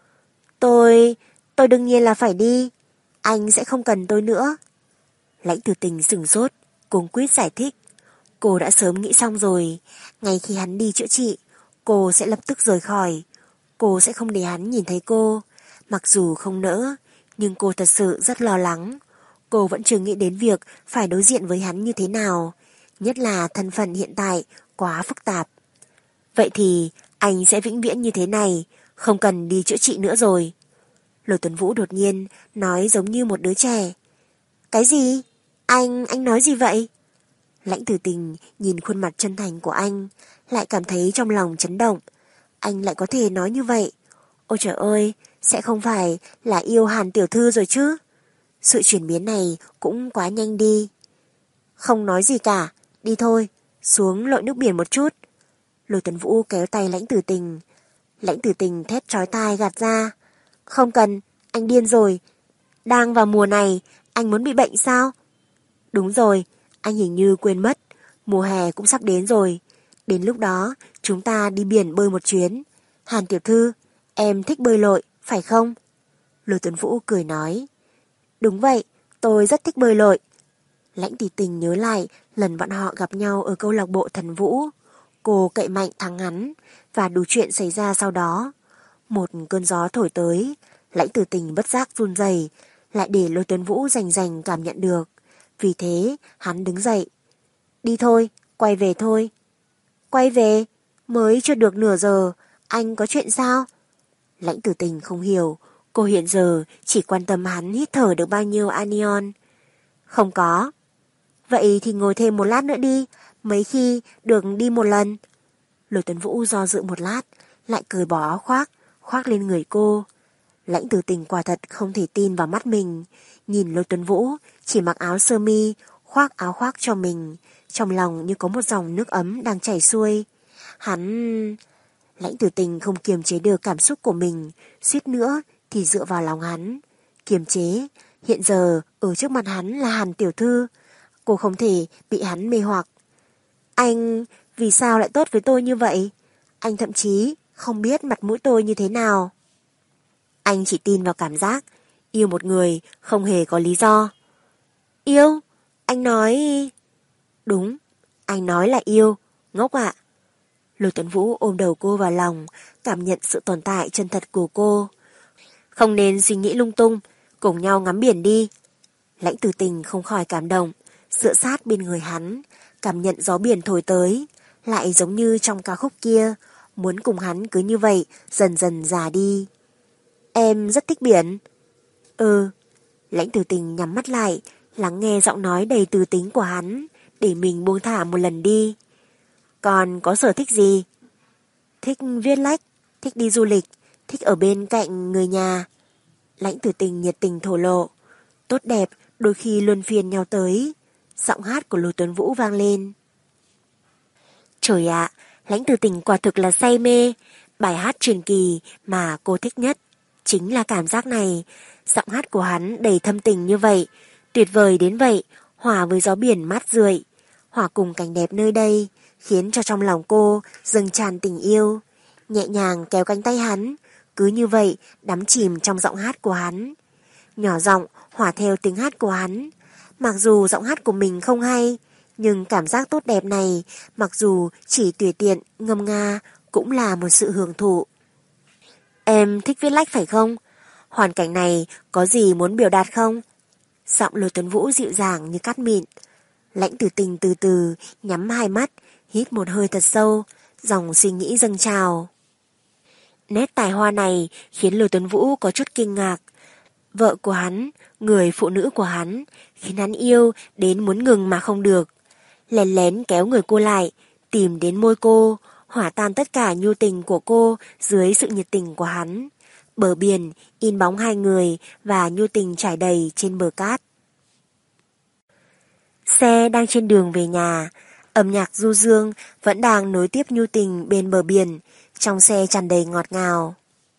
Tôi, tôi đương nhiên là phải đi, anh sẽ không cần tôi nữa. Lãnh Tử Tình sửng sốt, cuống quýt giải thích. Cô đã sớm nghĩ xong rồi, ngay khi hắn đi chữa trị, cô sẽ lập tức rời khỏi. Cô sẽ không để hắn nhìn thấy cô. Mặc dù không nỡ, nhưng cô thật sự rất lo lắng. Cô vẫn chưa nghĩ đến việc phải đối diện với hắn như thế nào, nhất là thân phận hiện tại quá phức tạp. Vậy thì anh sẽ vĩnh viễn như thế này, không cần đi chữa trị nữa rồi. Lô Tuấn Vũ đột nhiên nói giống như một đứa trẻ. Cái gì? Anh, anh nói gì vậy? Lãnh Tử Tình nhìn khuôn mặt chân thành của anh, lại cảm thấy trong lòng chấn động. Anh lại có thể nói như vậy. Ôi trời ơi, sẽ không phải là yêu Hàn tiểu thư rồi chứ? Sự chuyển biến này cũng quá nhanh đi. Không nói gì cả, đi thôi, xuống lội nước biển một chút. Lô Tuấn Vũ kéo tay Lãnh Tử Tình. Lãnh Tử Tình thét chói tai gạt ra. Không cần, anh điên rồi. Đang vào mùa này, anh muốn bị bệnh sao? Đúng rồi, anh hình như quên mất, mùa hè cũng sắp đến rồi. Đến lúc đó, chúng ta đi biển bơi một chuyến. Hàn tiểu thư, em thích bơi lội, phải không? Lô Tuấn Vũ cười nói. Đúng vậy, tôi rất thích bơi lội. Lãnh Tử Tình nhớ lại lần bọn họ gặp nhau ở câu lạc bộ Thần Vũ. Cô cậy mạnh thắng hắn, và đủ chuyện xảy ra sau đó. Một cơn gió thổi tới, Lãnh Tử Tình bất giác run rẩy, lại để Lô Tuấn Vũ rành rành cảm nhận được. Vì thế, hắn đứng dậy. Đi thôi, quay về thôi. Quay về? Mới chưa được nửa giờ, anh có chuyện sao? Lãnh Tử Tình không hiểu, cô hiện giờ chỉ quan tâm hắn hít thở được bao nhiêu anion. Không có. Vậy thì ngồi thêm một lát nữa đi, mấy khi được đi một lần. Lô Tuấn Vũ do dự một lát, lại cởi bỏ áo khoác, khoác lên người cô. Lãnh Tử Tình quả thật không thể tin vào mắt mình, nhìn Lô Tuấn Vũ chỉ mặc áo sơ mi, khoác áo khoác cho mình, trong lòng như có một dòng nước ấm đang chảy xuôi. Hắn... Lãnh Tử Tình không kiềm chế được cảm xúc của mình, suýt nữa thì dựa vào lòng hắn. Kiềm chế, hiện giờ ở trước mặt hắn là Hàn tiểu thư, cô không thể bị hắn mê hoặc. Anh vì sao lại tốt với tôi như vậy? Anh thậm chí không biết mặt mũi tôi như thế nào. Anh chỉ tin vào cảm giác, yêu một người không hề có lý do. Yêu? Anh nói... Đúng, anh nói là yêu, ngốc ạ. Lô Tuấn Vũ ôm đầu cô vào lòng, cảm nhận sự tồn tại chân thật của cô. Không nên suy nghĩ lung tung, cùng nhau ngắm biển đi. Lãnh Tử Tình không khỏi cảm động, dựa sát bên người hắn, cảm nhận gió biển thổi tới, lại giống như trong ca khúc kia, muốn cùng hắn cứ như vậy dần dần già đi. Em rất thích biển. Ừ. Lãnh Tử Tình nhắm mắt lại, lắng nghe giọng nói đầy từ tính của hắn, để mình buông thả một lần đi. Còn có sở thích gì? Thích viết lách, thích đi du lịch, thích ở bên cạnh người nhà. Lãnh Tử Tình nhiệt tình thổ lộ. Tốt đẹp đôi khi luân phiên nhau tới. Giọng hát của Lô Tuấn Vũ vang lên. Trời ạ, Lãnh Tử Tình quả thực là say mê. Bài hát truyền kỳ mà cô thích nhất chính là cảm giác này. Giọng hát của hắn đầy thâm tình như vậy, tuyệt vời đến vậy, hòa với gió biển mát rượi, hòa cùng cảnh đẹp nơi đây, khiến cho trong lòng cô dâng tràn tình yêu. Nhẹ nhàng kéo cánh tay hắn, cứ như vậy đắm chìm trong giọng hát của hắn. Nhỏ giọng hòa theo tiếng hát của hắn. Mặc dù giọng hát của mình không hay, nhưng cảm giác tốt đẹp này, mặc dù chỉ tùy tiện ngâm nga, cũng là một sự hưởng thụ. Em thích viết lách phải không? Hoàn cảnh này có gì muốn biểu đạt không? Giọng Lô Tuấn Vũ dịu dàng như cát mịn. Lãnh Tử Tình từ từ nhắm hai mắt, hít một hơi thật sâu, dòng suy nghĩ dâng trào. Nét tài hoa này khiến Lô Tuấn Vũ có chút kinh ngạc. Vợ của hắn, người phụ nữ của hắn, khiến hắn yêu đến muốn ngừng mà không được. Lén lén kéo người cô lại, tìm đến môi cô, hỏa tan tất cả nhu tình của cô dưới sự nhiệt tình của hắn. Bờ biển in bóng hai người và nhu tình trải đầy trên bờ cát. Xe đang trên đường về nhà, âm nhạc du dương vẫn đang nối tiếp nhu tình bên bờ biển, trong xe tràn đầy ngọt ngào.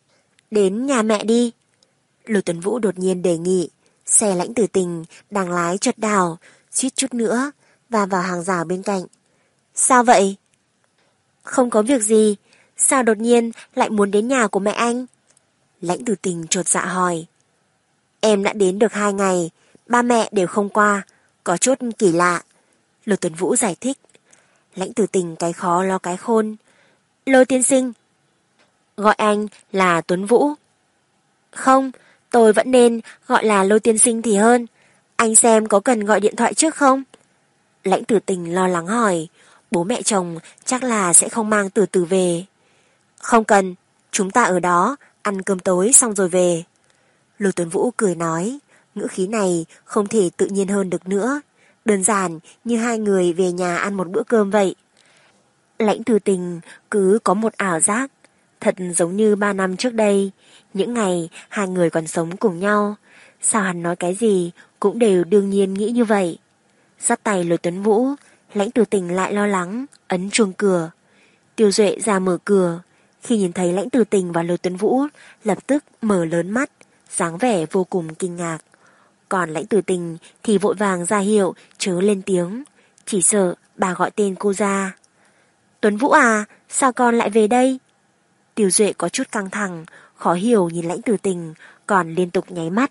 Đến nhà mẹ đi. Lô Tuấn Vũ đột nhiên đề nghị. Xe Lãnh Tử Tình đang lái chợt đảo, suýt chút nữa và vào hàng rào bên cạnh. Sao vậy? Không có việc gì. Sao đột nhiên lại muốn đến nhà của mẹ anh? Lãnh Tử Tình chột dạ hỏi. Em đã đến được hai ngày, ba mẹ đều không qua, có chút kỳ lạ. Lô Tuấn Vũ giải thích. Lãnh Tử Tình cái khó lo cái khôn. Lô tiên sinh. Gọi anh là Tuấn Vũ. Không, tôi vẫn nên gọi là Lô tiên sinh thì hơn. Anh xem có cần gọi điện thoại trước không? Lãnh Tử Tình lo lắng hỏi. Bố mẹ chồng chắc là sẽ không mang từ từ về. Không cần, chúng ta ở đó ăn cơm tối xong rồi về. Lô Tuấn Vũ cười nói. Ngữ khí này không thể tự nhiên hơn được nữa. Đơn giản như hai người về nhà ăn một bữa cơm vậy. Lãnh Tử Tình cứ có một ảo giác, thật giống như ba năm trước đây, những ngày hai người còn sống cùng nhau. Sao hắn nói cái gì cũng đều đương nhiên nghĩ như vậy. Dắt tay Lô Tuấn Vũ, Lãnh Tử Tình lại lo lắng, ấn chuông cửa. Tiêu Duệ ra mở cửa, khi nhìn thấy Lãnh Tử Tình và Lô Tuấn Vũ, lập tức mở lớn mắt, dáng vẻ vô cùng kinh ngạc. Còn Lãnh Tử Tình thì vội vàng ra hiệu chớ lên tiếng, chỉ sợ bà gọi tên cô ra. Tuấn Vũ à, sao con lại về đây? Tiêu Duệ có chút căng thẳng, khó hiểu nhìn Lãnh Tử Tình, còn liên tục nháy mắt.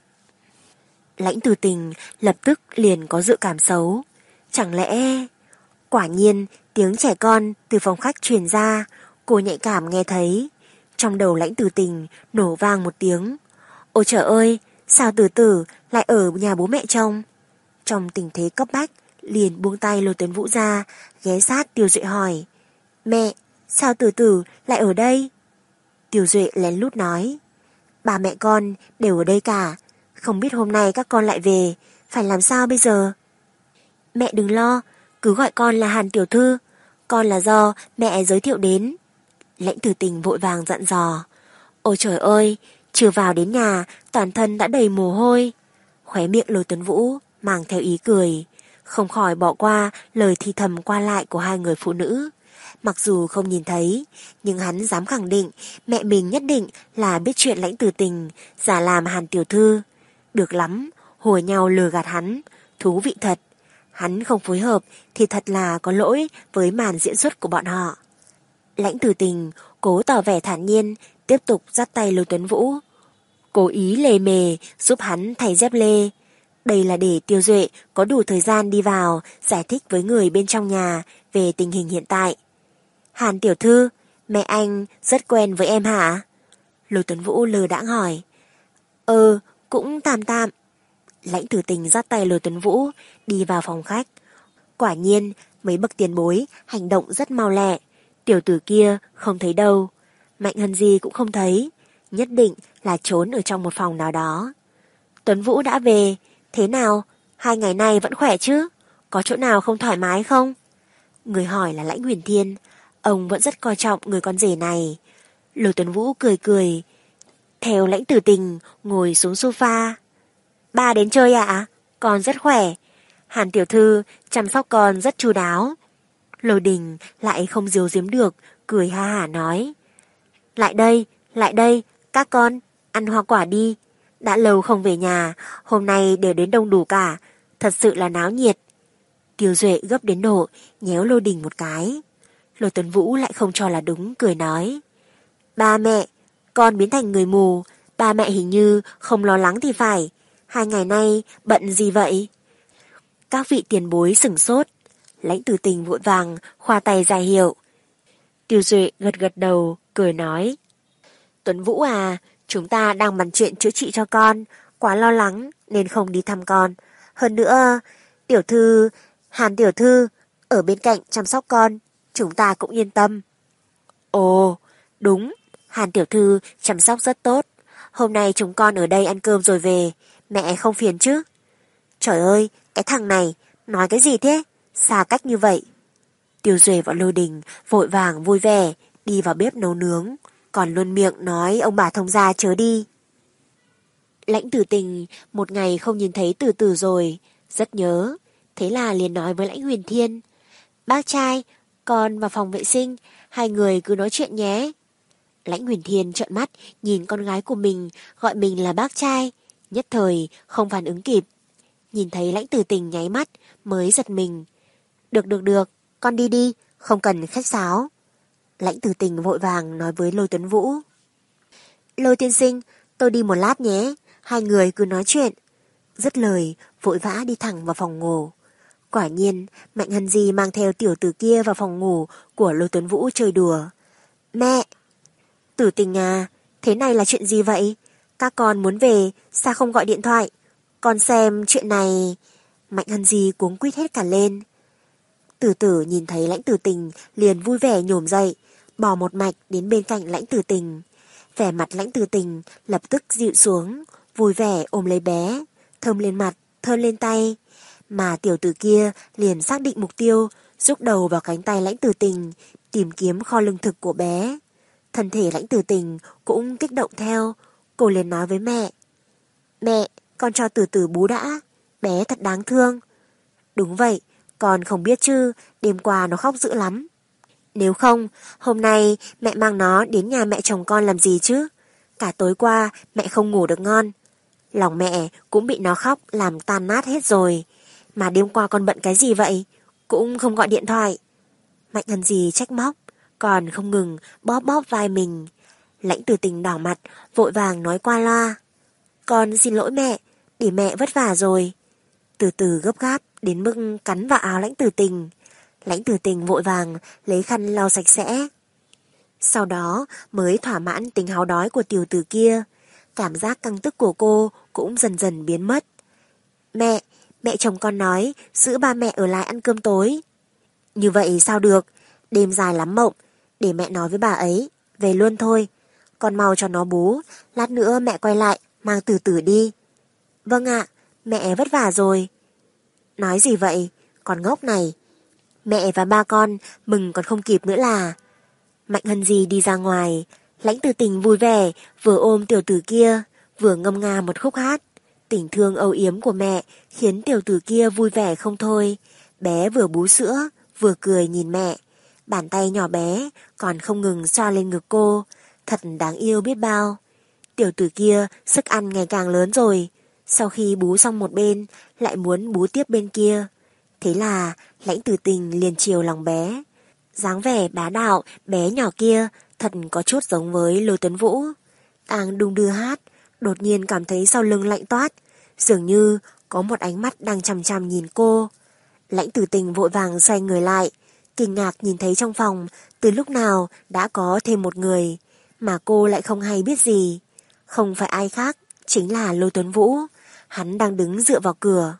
Lãnh Tử Tình lập tức liền có dự cảm xấu. Chẳng lẽ... Quả nhiên, tiếng trẻ con từ phòng khách truyền ra, cô nhạy cảm nghe thấy. Trong đầu Lãnh Tử Tình nổ vang một tiếng. Ôi trời ơi, sao Tử Tử lại ở nhà bố mẹ chồng? Trong tình thế cấp bách, liền buông tay Lô Tuấn Vũ ra, ghé sát Tiêu Duệ hỏi. Mẹ, sao Tử Tử lại ở đây? Tiêu Duệ lén lút nói. Ba mẹ con đều ở đây cả, không biết hôm nay các con lại về, phải làm sao bây giờ? Mẹ đừng lo, cứ gọi con là Hàn tiểu thư, con là do mẹ giới thiệu đến. Lãnh Tử Tình vội vàng dặn dò. Ôi trời ơi, chưa vào đến nhà, toàn thân đã đầy mồ hôi. Khóe miệng Lô Tuấn Vũ mang theo ý cười, không khỏi bỏ qua lời thì thầm qua lại của hai người phụ nữ. Mặc dù không nhìn thấy, nhưng hắn dám khẳng định mẹ mình nhất định là biết chuyện Lãnh Tử Tình giả làm Hàn tiểu thư. Được lắm, hùa nhau lừa gạt hắn, thú vị thật. Hắn không phối hợp thì thật là có lỗi với màn diễn xuất của bọn họ. Lãnh Tử Tình cố tỏ vẻ thản nhiên, tiếp tục dắt tay Lô Tuấn Vũ, cố ý lề mề giúp hắn thay dép lê. Đây là để Tiêu Duệ có đủ thời gian đi vào giải thích với người bên trong nhà về tình hình hiện tại. Hàn tiểu thư, mẹ anh rất quen với em hả? Lô Tuấn Vũ lơ đãng hỏi. Ừ, cũng tạm tạm. Lãnh Tử Tình dắt tay Lôi Tuấn Vũ đi vào phòng khách. Quả nhiên mấy bậc tiền bối hành động rất mau lẹ. Tiểu tử kia không thấy đâu, Mạnh Hân Di cũng không thấy, nhất định là trốn ở trong một phòng nào đó. Tuấn Vũ đã về, thế nào? Hai ngày nay vẫn khỏe chứ? Có chỗ nào không thoải mái không? Người hỏi là Lãnh Huyền Thiên, ông vẫn rất coi trọng người con rể này. Lôi Tuấn Vũ cười cười, theo Lãnh Tử Tình ngồi xuống sofa. Ba đến chơi ạ? À? Con rất khỏe. Hàn tiểu thư chăm sóc con rất chu đáo. Lôi Đình lại không giấu giếm được, cười ha hả nói. Lại đây, lại đây, các con, ăn hoa quả đi. Đã lâu không về nhà, hôm nay đều đến đông đủ cả, thật sự là náo nhiệt. Tiêu Duệ gấp đến độ, nhéo Lôi Đình một cái. Lôi Tuấn Vũ lại không cho là đúng, cười nói. Ba mẹ, con biến thành người mù, ba mẹ hình như không lo lắng thì phải. Hai ngày nay bận gì vậy? Các vị tiền bối sửng sốt. Lãnh Tử Tình vội vàng khoa tay ra hiệu. Tiêu Duệ gật gật đầu, cười nói. Tuấn Vũ à, chúng ta đang bàn chuyện chữa trị cho con, quá lo lắng nên không đi thăm con. Hơn nữa, tiểu thư, Hàn tiểu thư, ở bên cạnh chăm sóc con, chúng ta cũng yên tâm. Ồ, đúng, Hàn tiểu thư chăm sóc rất tốt. Hôm nay chúng con ở đây ăn cơm rồi về, mẹ không phiền chứ? Trời ơi, cái thằng này, nói cái gì thế? Xa cách như vậy. Tiêu Duệ và Lôi Đình vội vàng vui vẻ, đi vào bếp nấu nướng, còn luôn miệng nói ông bà thông gia chớ đi. Lãnh Tử Tình một ngày không nhìn thấy Tử Tử rồi, rất nhớ, thế là liền nói với Lãnh Huyền Thiên. Bác trai, con vào phòng vệ sinh, hai người cứ nói chuyện nhé. Lãnh Huyền Thiên trợn mắt nhìn con gái của mình gọi mình là bác trai, nhất thời không phản ứng kịp. Nhìn thấy Lãnh Tử Tình nháy mắt mới giật mình. Được được được, con đi đi, không cần khách sáo. Lãnh Tử Tình vội vàng nói với Lôi Tuấn Vũ. Lôi tiên sinh, tôi đi một lát nhé, hai người cứ nói chuyện. Dứt lời, vội vã đi thẳng vào phòng ngủ. Quả nhiên, Mạnh Hân Di mang theo tiểu tử kia vào phòng ngủ của Lôi Tuấn Vũ chơi đùa. Mẹ! Tử Tình à, thế này là chuyện gì vậy? Các con muốn về, sao không gọi điện thoại? Con xem chuyện này... Mạnh Hân Di cuống quýt hết cả lên. Tử Tử nhìn thấy Lãnh Tử Tình liền vui vẻ nhổm dậy, bò một mạch đến bên cạnh Lãnh Tử Tình. Vẻ mặt Lãnh Tử Tình lập tức dịu xuống, vui vẻ ôm lấy bé, thơm lên mặt, thơm lên tay. Mà tiểu tử kia liền xác định mục tiêu, rúc đầu vào cánh tay Lãnh Tử Tình, tìm kiếm kho lương thực của bé. Thân thể Lãnh Tử Tình cũng kích động theo, cô liền nói với mẹ. Mẹ, con cho Tử Tử bú đã, bé thật đáng thương. Đúng vậy, con không biết chứ, đêm qua nó khóc dữ lắm. Nếu không, hôm nay mẹ mang nó đến nhà mẹ chồng con làm gì chứ? Cả tối qua mẹ không ngủ được ngon. Lòng mẹ cũng bị nó khóc làm tan nát hết rồi. Mà đêm qua con bận cái gì vậy? Cũng không gọi điện thoại. Mạnh Hân Di trách móc, còn không ngừng bóp bóp vai mình. Lãnh Tử Tình đỏ mặt, vội vàng nói qua loa. Con xin lỗi mẹ, để mẹ vất vả rồi. Từ từ gấp gáp đến mức cắn vào áo Lãnh Tử Tình. Lãnh Tử Tình vội vàng lấy khăn lau sạch sẽ. Sau đó mới thỏa mãn tính háo đói của tiểu tử kia. Cảm giác căng tức của cô cũng dần dần biến mất. Mẹ, mẹ chồng con nói giữ ba mẹ ở lại ăn cơm tối. Như vậy sao được, đêm dài lắm mộng, để mẹ nói với bà ấy, về luôn thôi. Con mau cho nó bú, lát nữa mẹ quay lại, mang Tử Tử đi. Vâng ạ, mẹ vất vả rồi. Nói gì vậy, con ngốc này. Mẹ và ba con mừng còn không kịp nữa là. Mạnh Hân Di đi ra ngoài, Lãnh Tử Tình vui vẻ, vừa ôm tiểu tử kia, vừa ngâm nga một khúc hát. Tình thương âu yếm của mẹ khiến tiểu tử kia vui vẻ không thôi. Bé vừa bú sữa, vừa cười nhìn mẹ. Bàn tay nhỏ bé còn không ngừng xoa lên ngực cô, thật đáng yêu biết bao. Tiểu tử kia sức ăn ngày càng lớn rồi. Sau khi bú xong một bên, lại muốn bú tiếp bên kia. Thế là Lãnh Tử Tình liền chiều lòng bé. Dáng vẻ bá đạo bé nhỏ kia thật có chút giống với Lôi Tuấn Vũ. Đang đung đưa hát, đột nhiên cảm thấy sau lưng lạnh toát, dường như có một ánh mắt đang chằm chằm nhìn cô. Lãnh Tử Tình vội vàng xoay người lại, kinh ngạc nhìn thấy trong phòng từ lúc nào đã có thêm một người, mà cô lại không hay biết gì. Không phải ai khác, chính là Lôi Tuấn Vũ. Hắn đang đứng dựa vào cửa.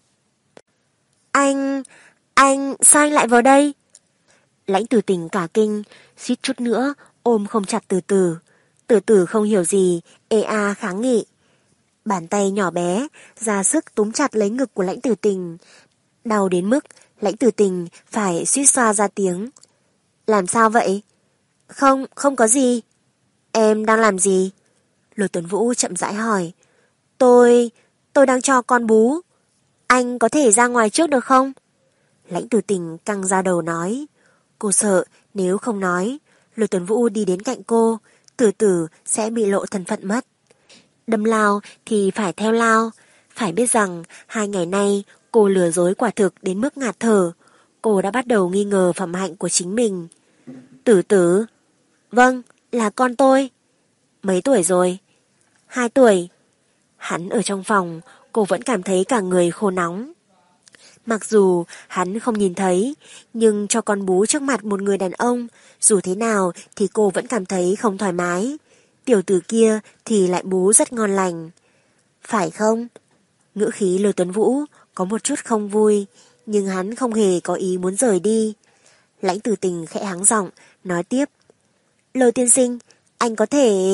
Anh... anh... sao anh lại vào đây? Lãnh Tử Tình cả kinh, suýt chút nữa ôm không chặt Từ Từ. Từ Từ không hiểu gì, ê a kháng nghị. Bàn tay nhỏ bé ra sức túm chặt lấy ngực của Lãnh Tử Tình, đau đến mức Lãnh Tử Tình phải suýt xoa ra tiếng. Làm sao vậy? Không, không có gì. Em đang làm gì? Lôi Tuấn Vũ chậm rãi hỏi. Tôi... tôi đang cho con bú. Anh có thể ra ngoài trước được không? Lãnh Tử Tình căng ra đầu nói. Cô sợ nếu không nói, Lôi Tuấn Vũ đi đến cạnh cô, từ từ sẽ bị lộ thân phận mất. Đâm lao thì phải theo lao. Phải biết rằng hai ngày nay cô lừa dối quả thực đến mức ngạt thở. Cô đã bắt đầu nghi ngờ phẩm hạnh của chính mình. Tử tử. Vâng, là con tôi. Mấy tuổi rồi? Hai tuổi. Hắn ở trong phòng, cô vẫn cảm thấy cả người khô nóng. Mặc dù hắn không nhìn thấy, nhưng cho con bú trước mặt một người đàn ông, dù thế nào thì cô vẫn cảm thấy không thoải mái. Tiểu tử kia thì lại bú rất ngon lành. Phải không? Ngữ khí Lôi Tuấn Vũ có một chút không vui, nhưng hắn không hề có ý muốn rời đi. Lãnh Tử Tình khẽ hắng giọng, nói tiếp. Lôi tiên sinh, anh có thể...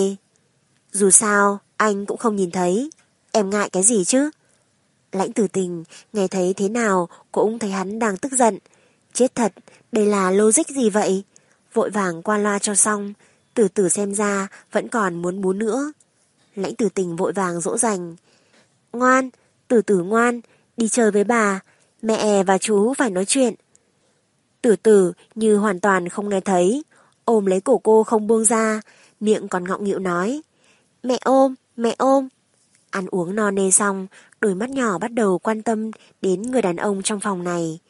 Dù sao, anh cũng không nhìn thấy. Em ngại cái gì chứ? Lãnh Tử Tình nghe thấy thế nào cũng thấy hắn đang tức giận. Chết thật, đây là logic gì vậy? Vội vàng qua loa cho xong, từ từ xem ra vẫn còn muốn bú nữa. Lãnh Tử Tình vội vàng dỗ dành. Ngoan, Tử Tử ngoan, đi chơi với bà, mẹ và chú phải nói chuyện. Tử Tử như hoàn toàn không nghe thấy, ôm lấy cổ cô không buông ra, miệng còn ngọng nghịu nói. Mẹ ôm, mẹ ôm. Ăn uống no nê xong, đôi mắt nhỏ bắt đầu quan tâm đến người đàn ông trong phòng này.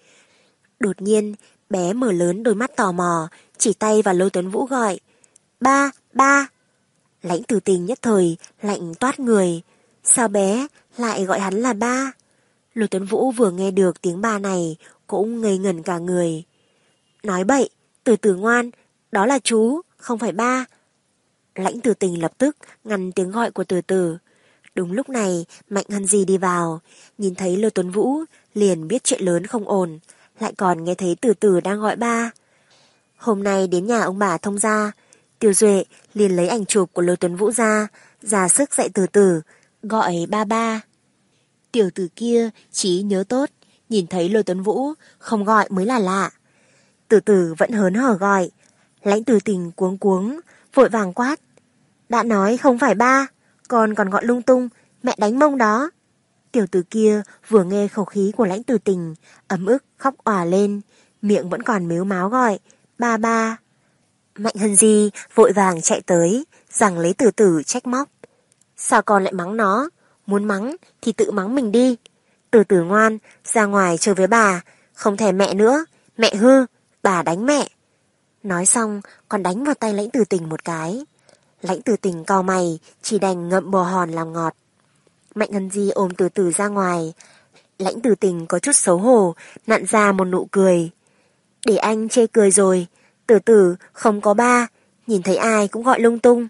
Đột nhiên, bé mở lớn đôi mắt tò mò, chỉ tay vào Lôi Tuấn Vũ gọi. Ba, ba. Lãnh Tử Tình nhất thời, lạnh toát người. Sao bé lại gọi hắn là ba? Lôi Tuấn Vũ vừa nghe được tiếng ba này, cũng ngây ngẩn cả người. Nói bậy, Tử Tử ngoan, đó là chú, không phải ba. Lãnh Tử Tình lập tức ngăn tiếng gọi của Tử Tử. Đúng lúc này, Mạnh Hân Di đi vào, nhìn thấy Lôi Tuấn Vũ, liền biết chuyện lớn không ổn, lại còn nghe thấy Tử Tử đang gọi ba. Hôm nay đến nhà ông bà thông gia, Tiêu Duệ liền lấy ảnh chụp của Lôi Tuấn Vũ ra, ra sức dạy Tử Tử, gọi ba ba. Tiểu tử kia trí nhớ tốt, nhìn thấy Lôi Tuấn Vũ không gọi mới là lạ. Tử Tử vẫn hớn hở gọi. Lãnh Tử Tình cuống cuống, vội vàng quát. Đã nói không phải ba, con còn gọi lung tung, mẹ đánh mông đó. Tiểu tử kia vừa nghe khẩu khí của Lãnh Tử Tình, ấm ức khóc òa lên, miệng vẫn còn mếu máo gọi, ba ba. Mạnh Hân Di vội vàng chạy tới, giằng lấy Tử Tử trách móc. Sao con lại mắng nó, muốn mắng thì tự mắng mình đi. Tử Tử ngoan, ra ngoài chơi với bà, không thèm mẹ nữa, mẹ hư, bà đánh mẹ. Nói xong còn đánh vào tay Lãnh Tử Tình một cái. Lãnh Tử Tình cau mày, chỉ đành ngậm bò hòn làm ngọt. Mạnh Hân Di ôm Tử Tử ra ngoài. Lãnh Tử Tình có chút xấu hổ, nặn ra một nụ cười. Để anh chê cười rồi, Tử Tử không có ba, nhìn thấy ai cũng gọi lung tung.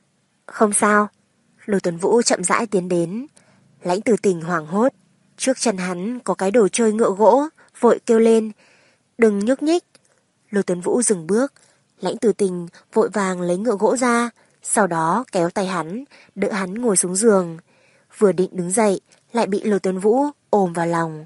Không sao. Lôi Tuấn Vũ chậm rãi tiến đến. Lãnh Tử Tình hoảng hốt, trước chân hắn có cái đồ chơi ngựa gỗ, vội kêu lên. Đừng nhúc nhích. Lôi Tuấn Vũ dừng bước. Lãnh Tử Tình vội vàng lấy ngựa gỗ ra, sau đó kéo tay hắn, đỡ hắn ngồi xuống giường. Vừa định đứng dậy, lại bị Lôi Tuấn Vũ ôm vào lòng.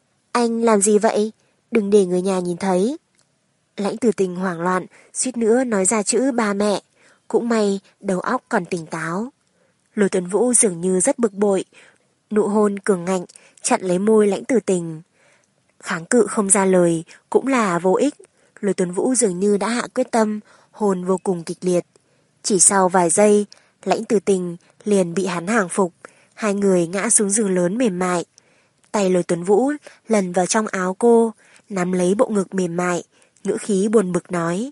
Anh làm gì vậy? Đừng để người nhà nhìn thấy. Lãnh Tử Tình hoảng loạn, suýt nữa nói ra chữ ba mẹ. Cũng may đầu óc còn tỉnh táo. Lôi Tuấn Vũ dường như rất bực bội, nụ hôn cường ngạnh chặn lấy môi Lãnh Tử Tình. Kháng cự không ra lời cũng là vô ích. Lôi Tuấn Vũ dường như đã hạ quyết tâm, hôn vô cùng kịch liệt. Chỉ sau vài giây, Lãnh Tử Tình liền bị hắn hàng phục, hai người ngã xuống giường lớn mềm mại. Tay Lôi Tuấn Vũ lần vào trong áo cô, nắm lấy bộ ngực mềm mại, ngữ khí buồn bực nói.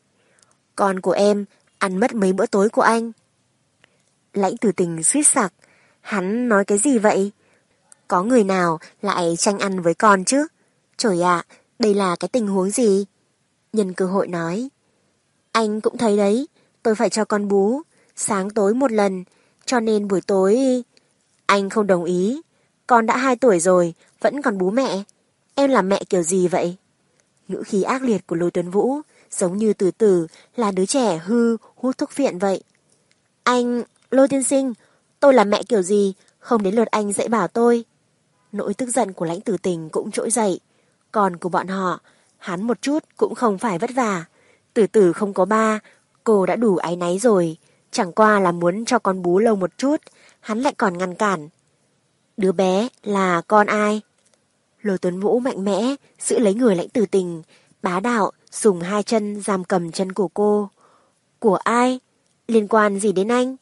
Con của em ăn mất mấy bữa tối của anh. Lãnh Tử Tình suýt sặc, hắn nói cái gì vậy? Có người nào lại tranh ăn với con chứ? Trời ạ, đây là cái tình huống gì? Nhân cơ hội nói. Anh cũng thấy đấy, tôi phải cho con bú, sáng tối một lần, cho nên buổi tối... Anh không đồng ý, con đã hai tuổi rồi, vẫn còn bú mẹ. Em làm mẹ kiểu gì vậy? Ngữ khí ác liệt của Lôi Tuấn Vũ giống như Từ Từ là đứa trẻ hư hút thuốc viện vậy. Anh, Lôi tiên sinh, tôi làm mẹ kiểu gì, không đến lượt anh dạy bảo tôi. Nỗi tức giận của Lãnh Tử Tình cũng trỗi dậy. Còn của bọn họ, hắn một chút cũng không phải vất vả. Từ Từ không có ba, cô đã đủ áy náy rồi. Chẳng qua là muốn cho con bú lâu một chút, hắn lại còn ngăn cản. Đứa bé là con ai? Lôi Tuấn Vũ mạnh mẽ giữ lấy người Lãnh Tử Tình, bá đạo dùng hai chân giam cầm chân của cô. Của ai? Liên quan gì đến anh?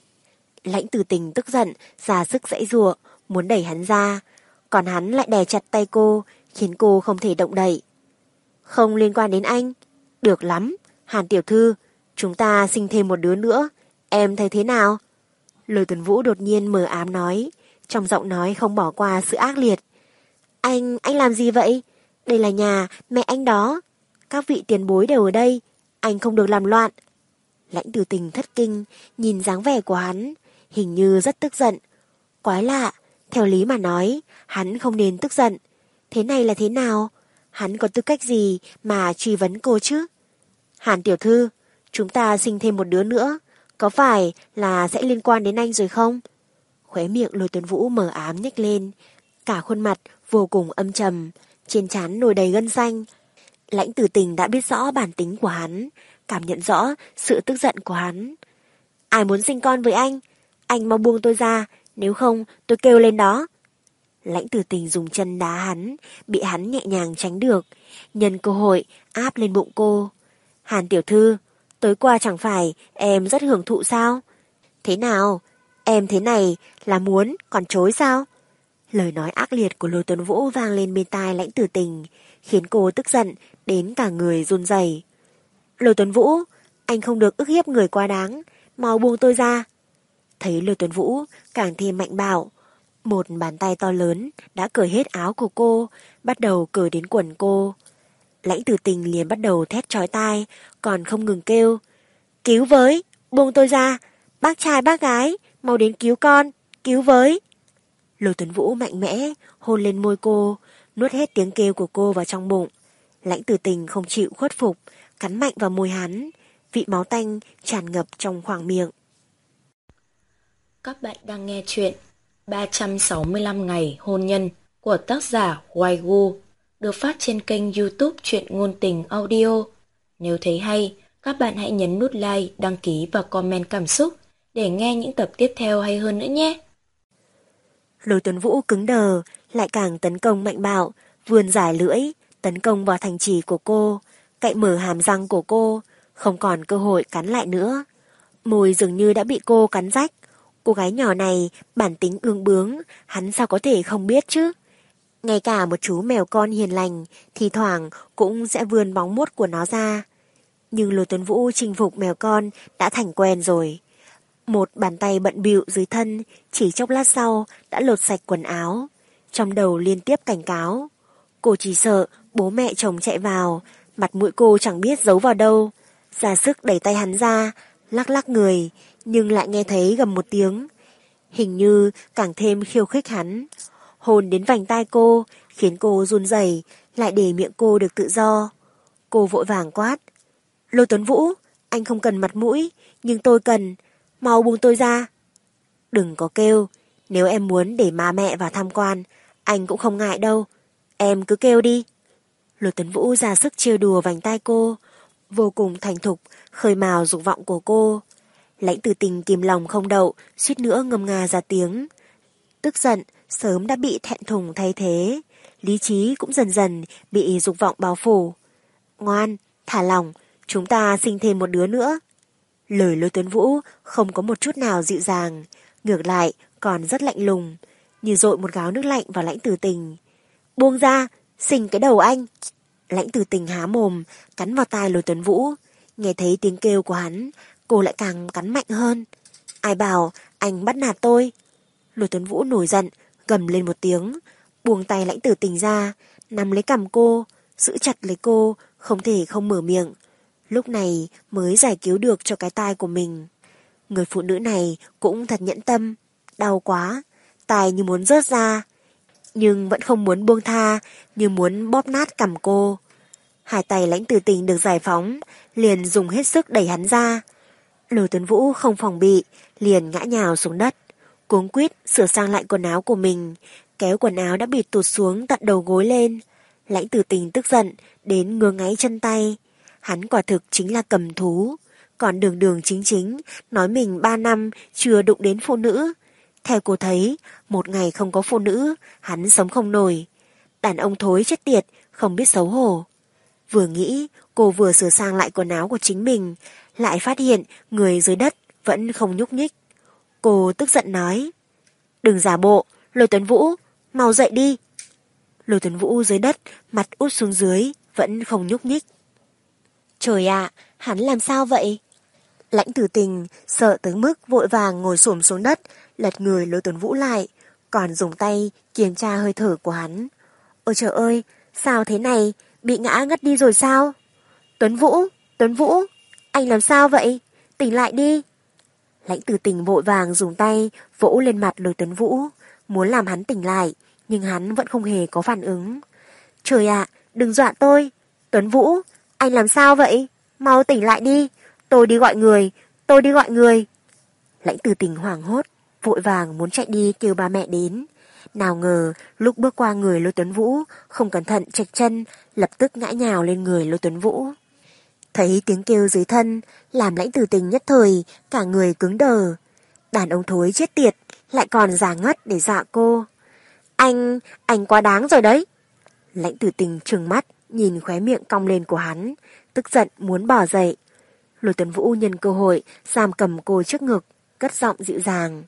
Lãnh Tử Tình tức giận, ra sức giãy giụa, muốn đẩy hắn ra, còn hắn lại đè chặt tay cô, khiến cô không thể động đậy. Không liên quan đến anh. Được lắm, Hàn tiểu thư, chúng ta sinh thêm một đứa nữa, em thấy thế nào? Lôi Tuấn Vũ đột nhiên mờ ám nói, trong giọng nói không bỏ qua sự ác liệt. Anh, anh làm gì vậy? Đây là nhà mẹ anh đó. Các vị tiền bối đều ở đây, anh không được làm loạn. Lãnh Tử Tình thất kinh, nhìn dáng vẻ của hắn, hình như rất tức giận. Quái lạ, theo lý mà nói, hắn không nên tức giận. Thế này là thế nào? Hắn có tư cách gì mà truy vấn cô chứ? Hàn tiểu thư, chúng ta sinh thêm một đứa nữa, có phải là sẽ liên quan đến anh rồi không? Khóe miệng Lôi Tuấn Vũ mờ ám nhếch lên, cả khuôn mặt vô cùng âm trầm, trên trán nổi đầy gân xanh. Lãnh Tử Tình đã biết rõ bản tính của hắn, cảm nhận rõ sự tức giận của hắn. Ai muốn sinh con với anh? Anh mau buông tôi ra, nếu không tôi kêu lên đó. Lãnh Tử Tình dùng chân đá hắn, bị hắn nhẹ nhàng tránh được, nhân cơ hội áp lên bụng cô. Hàn tiểu thư, tối qua chẳng phải em rất hưởng thụ sao? Thế nào? Em thế này là muốn còn chối sao? Lời nói ác liệt của Lôi Tuấn Vũ vang lên bên tai Lãnh Tử Tình, khiến cô tức giận đến cả người run rẩy. Lôi Tuấn Vũ, anh không được ức hiếp người quá đáng, mau buông tôi ra. Thấy Lôi Tuấn Vũ càng thêm mạnh bạo, một bàn tay to lớn đã cởi hết áo của cô, bắt đầu cởi đến quần cô. Lãnh Tử Tình liền bắt đầu thét chói tai, còn không ngừng kêu. Cứu với, buông tôi ra, bác trai bác gái, mau đến cứu con, cứu với. Lôi Tuấn Vũ mạnh mẽ hôn lên môi cô, nuốt hết tiếng kêu của cô vào trong bụng. Lãnh Tử Tình không chịu khuất phục, cắn mạnh vào môi hắn, vị máu tanh tràn ngập trong khoang miệng. Các bạn đang nghe chuyện ba trăm sáu mươi lăm ngày hôn nhân của tác giả Hoài Gu, được phát trên kênh YouTube Truyện Ngôn Tình Audio. Nếu thấy hay, các bạn hãy nhấn nút like, đăng ký và comment cảm xúc để nghe những tập tiếp theo hay hơn nữa nhé. Lôi Tuấn Vũ cứng đờ, lại càng tấn công mạnh bạo, vươn dài lưỡi, tấn công vào thành trì của cô, cạy mở hàm răng của cô, không còn cơ hội cắn lại nữa. Môi dường như đã bị cô cắn rách. Cô gái nhỏ này bản tính ương bướng, hắn sao có thể không biết chứ? Ngay cả một chú mèo con hiền lành, thì thoảng cũng sẽ vươn móng vuốt của nó ra. Nhưng Lôi Tuấn Vũ chinh phục mèo con đã thành quen rồi. Một bàn tay bận bịu dưới thân, chỉ chốc lát sau đã lột sạch quần áo. Trong đầu liên tiếp cảnh cáo. Cô chỉ sợ bố mẹ chồng chạy vào, mặt mũi cô chẳng biết giấu vào đâu. Ra sức đẩy tay hắn ra, lắc lắc người, nhưng lại nghe thấy gầm một tiếng. Hình như càng thêm khiêu khích hắn. Hồn đến vành tai cô, khiến cô run rẩy, lại để miệng cô được tự do. Cô vội vàng quát. Lôi Tuấn Vũ, anh không cần mặt mũi, nhưng tôi cần, mau buông tôi ra. Đừng có kêu, nếu em muốn để má mẹ vào tham quan, anh cũng không ngại đâu. Em cứ kêu đi. Lôi Tuấn Vũ ra sức trêu đùa vành tai cô, vô cùng thành thục, khơi mào dục vọng của cô. Lãnh Tử Tình kìm lòng không đậu, suýt nữa ngâm nga ra tiếng. Tức giận, sớm đã bị thẹn thùng thay thế. Lý trí cũng dần dần bị dục vọng bao phủ. Ngoan, thả lỏng, chúng ta sinh thêm một đứa nữa. Lời Lôi Tuấn Vũ không có một chút nào dịu dàng, ngược lại còn rất lạnh lùng, như dội một gáo nước lạnh vào Lãnh Tử Tình. Buông ra, xình cái đầu anh. Lãnh Tử Tình há mồm, cắn vào tai Lôi Tuấn Vũ. Nghe thấy tiếng kêu của hắn, cô lại càng cắn mạnh hơn. Ai bảo anh bắt nạt tôi? Lôi Tuấn Vũ nổi giận, gầm lên một tiếng, buông tay Lãnh Tử Tình ra, nắm lấy cằm cô, giữ chặt lấy cô, không thể không mở miệng. Lúc này mới giải cứu được cho cái tai của mình. Người phụ nữ này cũng thật nhẫn tâm, đau quá, tai như muốn rớt ra. nhưng vẫn không muốn buông tha, như muốn bóp nát cằm cô. Hai tay Lãnh Tử Tình được giải phóng, liền dùng hết sức đẩy hắn ra. Lôi Tuấn Vũ không phòng bị, liền ngã nhào xuống đất, cuống quýt sửa sang lại quần áo của mình, kéo quần áo đã bị tụt xuống tận đầu gối lên. Lãnh Tử Tình tức giận đến ngứa ngáy chân tay. Hắn quả thực chính là cầm thú, còn đường đường chính chính nói mình ba năm chưa đụng đến phụ nữ. Theo cô thấy, một ngày không có phụ nữ, hắn sống không nổi. Đàn ông thối chết tiệt, không biết xấu hổ. Vừa nghĩ, cô vừa sửa sang lại quần áo của chính mình, lại phát hiện người dưới đất vẫn không nhúc nhích. Cô tức giận nói, đừng giả bộ, Lôi Tuấn Vũ, mau dậy đi. Lôi Tuấn Vũ dưới đất, mặt út xuống dưới, vẫn không nhúc nhích. Trời ạ, hắn làm sao vậy? Lãnh Tử Tình sợ tới mức vội vàng ngồi xổm xuống đất, lật người Lôi Tuấn Vũ lại, còn dùng tay kiểm tra hơi thở của hắn. Ôi trời ơi, sao thế này, bị ngã ngất đi rồi sao? Tuấn Vũ, Tuấn Vũ, anh làm sao vậy? Tỉnh lại đi. Lãnh Tử Tình vội vàng dùng tay vỗ lên mặt Lôi Tuấn Vũ, muốn làm hắn tỉnh lại, nhưng hắn vẫn không hề có phản ứng. Trời ạ, đừng dọa tôi. Tuấn Vũ, anh làm sao vậy? Mau tỉnh lại đi, tôi đi gọi người, tôi đi gọi người. Lãnh Tử Tình hoảng hốt, vội vàng muốn chạy đi kêu ba mẹ đến. Nào ngờ lúc bước qua người Lôi Tuấn Vũ, không cẩn thận chệch chân, lập tức ngã nhào lên người Lôi Tuấn Vũ. Thấy tiếng kêu dưới thân, làm Lãnh Tử Tình nhất thời cả người cứng đờ. Đàn ông thối chết tiệt, lại còn giả ngất để dọa cô. Anh, anh quá đáng rồi đấy. Lãnh Tử Tình trừng mắt, nhìn khóe miệng cong lên của hắn, tức giận muốn bỏ dậy. Lôi Tuấn Vũ nhân cơ hội giam cầm cô trước ngực, cất giọng dịu dàng.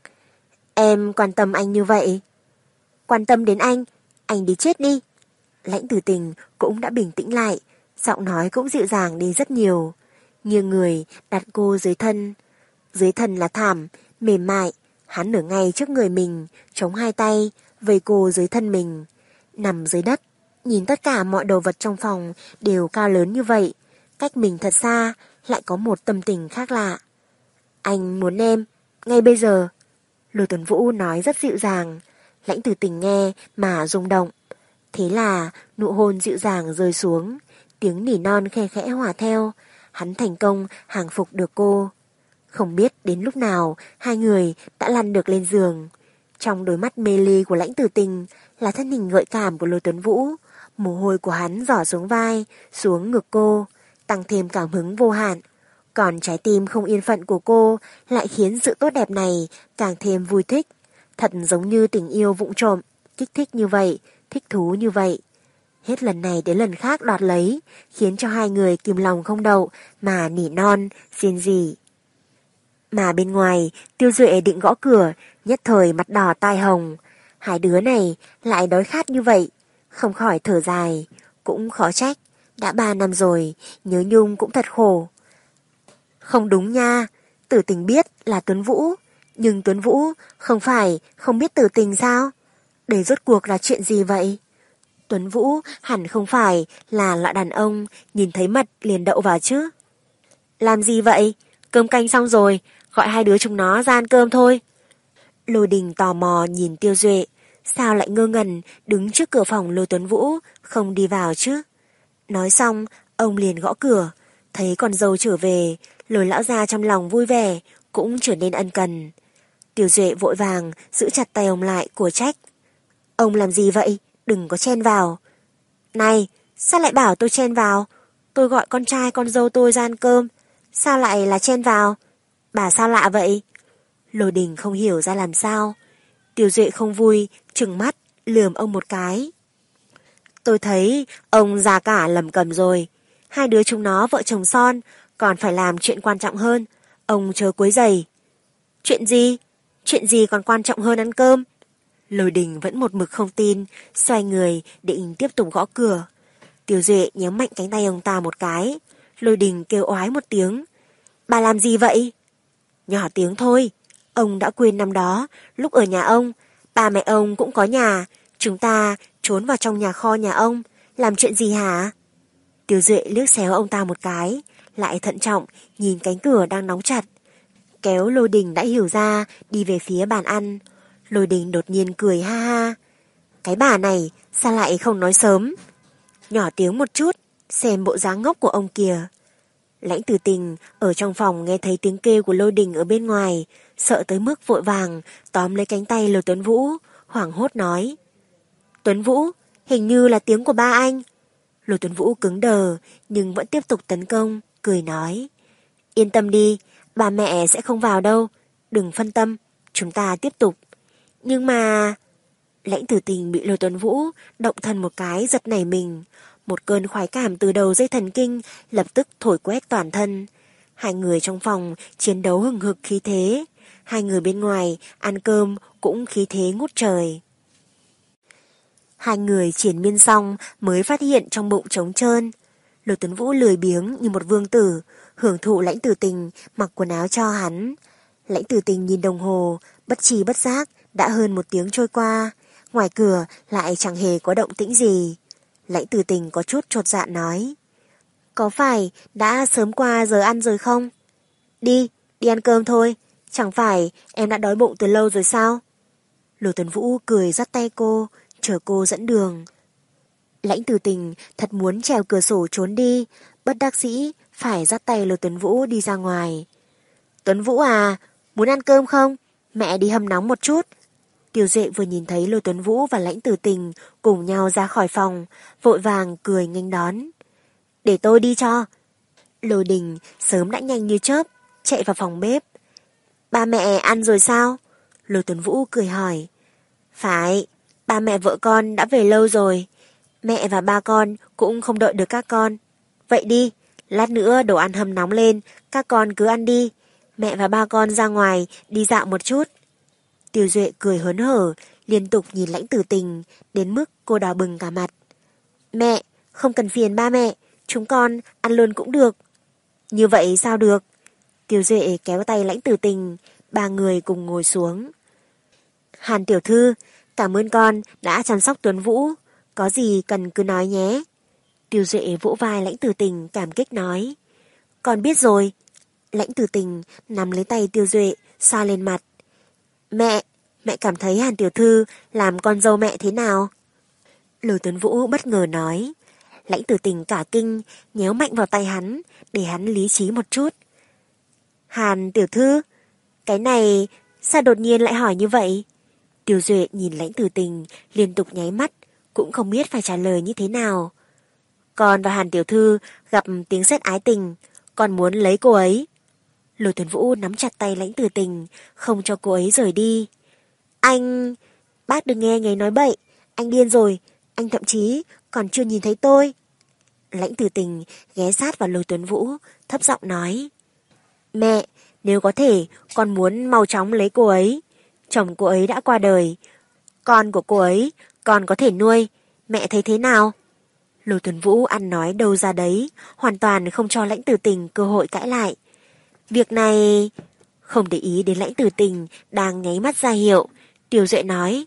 Em quan tâm anh như vậy? Quan tâm đến anh, anh đi chết đi. Lãnh Tử Tình cũng đã bình tĩnh lại, giọng nói cũng dịu dàng đi rất nhiều. Nghiêng người đặt cô dưới thân. Dưới thân là thảm, mềm mại, hắn ở ngay trước người mình, chống hai tay, vây cô dưới thân mình. Nằm dưới đất, nhìn tất cả mọi đồ vật trong phòng đều cao lớn như vậy, cách mình thật xa, lại có một tâm tình khác lạ. Anh muốn em, ngay bây giờ. Lôi Tuấn Vũ nói rất dịu dàng, Lãnh Tử Tình nghe mà rung động. Thế là nụ hôn dịu dàng rơi xuống, tiếng nỉ non khe khẽ hòa theo, hắn thành công hàng phục được cô. Không biết đến lúc nào hai người đã lăn được lên giường. Trong đôi mắt mê ly của Lãnh Tử Tình là thân hình gợi cảm của Lôi Tuấn Vũ, mồ hôi của hắn rỏ xuống vai, xuống ngực cô, tăng thêm cảm hứng vô hạn. Còn trái tim không yên phận của cô lại khiến sự tốt đẹp này càng thêm vui thích. Thật giống như tình yêu vụng trộm, kích thích như vậy, thích thú như vậy. Hết lần này đến lần khác đoạt lấy, khiến cho hai người kìm lòng không đậu mà nỉ non, xiên rỉ. Mà bên ngoài, Tiêu Duệ định gõ cửa, nhất thời mặt đỏ tai hồng. Hai đứa này lại đói khát như vậy, không khỏi thở dài, cũng khó trách. Đã ba năm rồi, nhớ nhung cũng thật khổ. Không đúng nha, Tử Tình biết là Tuấn Vũ, nhưng Tuấn Vũ không phải không biết Tử Tình sao? Để rốt cuộc là chuyện gì vậy? Tuấn Vũ hẳn không phải là loại đàn ông nhìn thấy mật liền đậu vào chứ. Làm gì vậy? Cơm canh xong rồi, gọi hai đứa chúng nó ra ăn cơm thôi. Lôi Đình tò mò nhìn Tiêu Duệ, sao lại ngơ ngẩn đứng trước cửa phòng Lôi Tuấn Vũ, không đi vào chứ? Nói xong, ông liền gõ cửa, thấy con dâu trở về, Lôi lão gia trong lòng vui vẻ, cũng trở nên ân cần. Tiêu Duệ vội vàng giữ chặt tay ông lại, của trách. Ông làm gì vậy? Đừng có chen vào. Này, sao lại bảo tôi chen vào? Tôi gọi con trai con dâu tôi ra ăn cơm, sao lại là chen vào? Bà sao lạ vậy? Lôi Đình không hiểu ra làm sao. Tiêu Duệ không vui, trừng mắt, lườm ông một cái. Tôi thấy ông già cả lầm cầm rồi. Hai đứa chúng nó vợ chồng son, còn phải làm chuyện quan trọng hơn. Ông chớ quấy rầy. Chuyện gì? Chuyện gì còn quan trọng hơn ăn cơm? Lôi Đình vẫn một mực không tin, xoay người định tiếp tục gõ cửa. Tiêu Duệ nhéo mạnh cánh tay ông ta một cái. Lôi Đình kêu oái một tiếng. Bà làm gì vậy? Nhỏ tiếng thôi. Ông đã quên năm đó, lúc ở nhà ông, ba mẹ ông cũng có nhà, chúng ta trốn vào trong nhà kho nhà ông, làm chuyện gì hả? Tiêu Duệ liếc xéo ông ta một cái, lại thận trọng nhìn cánh cửa đang đóng chặt. Kéo Lôi Đình đã hiểu ra, đi về phía bàn ăn. Lôi Đình đột nhiên cười ha ha. Cái bà này sao lại không nói sớm? Nhỏ tiếng một chút, xem bộ dáng ngốc của ông kìa. Lãnh Tử Tình ở trong phòng nghe thấy tiếng kêu của Lôi Đình ở bên ngoài, sợ tới mức vội vàng tóm lấy cánh tay Lôi Tuấn Vũ, hoảng hốt nói. Tuấn Vũ, hình như là tiếng của ba anh. Lôi Tuấn Vũ cứng đờ nhưng vẫn tiếp tục tấn công, cười nói. Yên tâm đi, bà mẹ sẽ không vào đâu, đừng phân tâm, chúng ta tiếp tục. Nhưng mà... Lãnh Tử Tình bị Lôi Tuấn Vũ động thân một cái giật nảy mình. Một cơn khoái cảm từ đầu dây thần kinh lập tức thổi quét toàn thân. Hai người trong phòng chiến đấu hừng hực khí thế. Hai người bên ngoài ăn cơm cũng khí thế ngút trời. Hai người triển miên xong mới phát hiện trong bụng trống trơn. Lôi Tuấn Vũ lười biếng như một vương tử, hưởng thụ Lãnh Tử Tình mặc quần áo cho hắn. Lãnh Tử Tình nhìn đồng hồ, bất tri bất giác đã hơn một tiếng trôi qua. Ngoài cửa lại chẳng hề có động tĩnh gì. Lãnh Tử Tình có chút chột dạ nói. Có phải đã sớm qua giờ ăn rồi không? Đi, đi ăn cơm thôi. Chẳng phải em đã đói bụng từ lâu rồi sao? Lôi Tuấn Vũ cười dắt tay cô, chờ cô dẫn đường. Lãnh Tử Tình thật muốn trèo cửa sổ trốn đi, bất đắc dĩ phải dắt tay Lôi Tuấn Vũ đi ra ngoài. Tuấn Vũ à, muốn ăn cơm không? Mẹ đi hâm nóng một chút. Tiêu Duệ vừa nhìn thấy Lôi Tuấn Vũ và Lãnh Tử Tình cùng nhau ra khỏi phòng, vội vàng cười nghênh đón. Để tôi đi cho. Lôi Đình sớm đã nhanh như chớp, chạy vào phòng bếp. Ba mẹ ăn rồi sao? Lôi Tuấn Vũ cười hỏi. Phải, ba mẹ vợ con đã về lâu rồi. Mẹ và ba con cũng không đợi được các con. Vậy đi, lát nữa đồ ăn hâm nóng lên, các con cứ ăn đi. Mẹ và ba con ra ngoài đi dạo một chút. Tiêu Duệ cười hớn hở, liên tục nhìn Lãnh Tử Tình, đến mức cô đỏ bừng cả mặt. Mẹ, không cần phiền ba mẹ, chúng con ăn luôn cũng được. Như vậy sao được? Tiêu Duệ kéo tay Lãnh Tử Tình, ba người cùng ngồi xuống. Hàn tiểu thư, cảm ơn con đã chăm sóc Tuấn Vũ, có gì cần cứ nói nhé. Tiêu Duệ vỗ vai Lãnh Tử Tình cảm kích nói. Con biết rồi. Lãnh Tử Tình nắm lấy tay Tiêu Duệ, xoa lên mặt. Mẹ, mẹ cảm thấy Hàn tiểu thư làm con dâu mẹ thế nào? Lôi Tuấn Vũ bất ngờ nói. Lãnh Tử Tình cả kinh, nhéo mạnh vào tay hắn, để hắn lý trí một chút. Hàn tiểu thư, cái này sao đột nhiên lại hỏi như vậy? Tiêu Duệ nhìn Lãnh Tử Tình liên tục nháy mắt, cũng không biết phải trả lời như thế nào. Con và Hàn tiểu thư gặp tiếng sét ái tình, con muốn lấy cô ấy. Lôi Tuấn Vũ nắm chặt tay Lãnh Tử Tình, không cho cô ấy rời đi. Anh... Bác đừng nghe người nói bậy, anh điên rồi, anh thậm chí còn chưa nhìn thấy tôi. Lãnh Tử Tình ghé sát vào Lôi Tuấn Vũ, thấp giọng nói. Mẹ, nếu có thể, con muốn mau chóng lấy cô ấy. Chồng cô ấy đã qua đời. Con của cô ấy còn có thể nuôi, mẹ thấy thế nào? Lôi Tuấn Vũ ăn nói đâu ra đấy, hoàn toàn không cho Lãnh Tử Tình cơ hội cãi lại. Việc này... Không để ý đến Lãnh Tử Tình đang nháy mắt ra hiệu, Tiêu Duệ nói.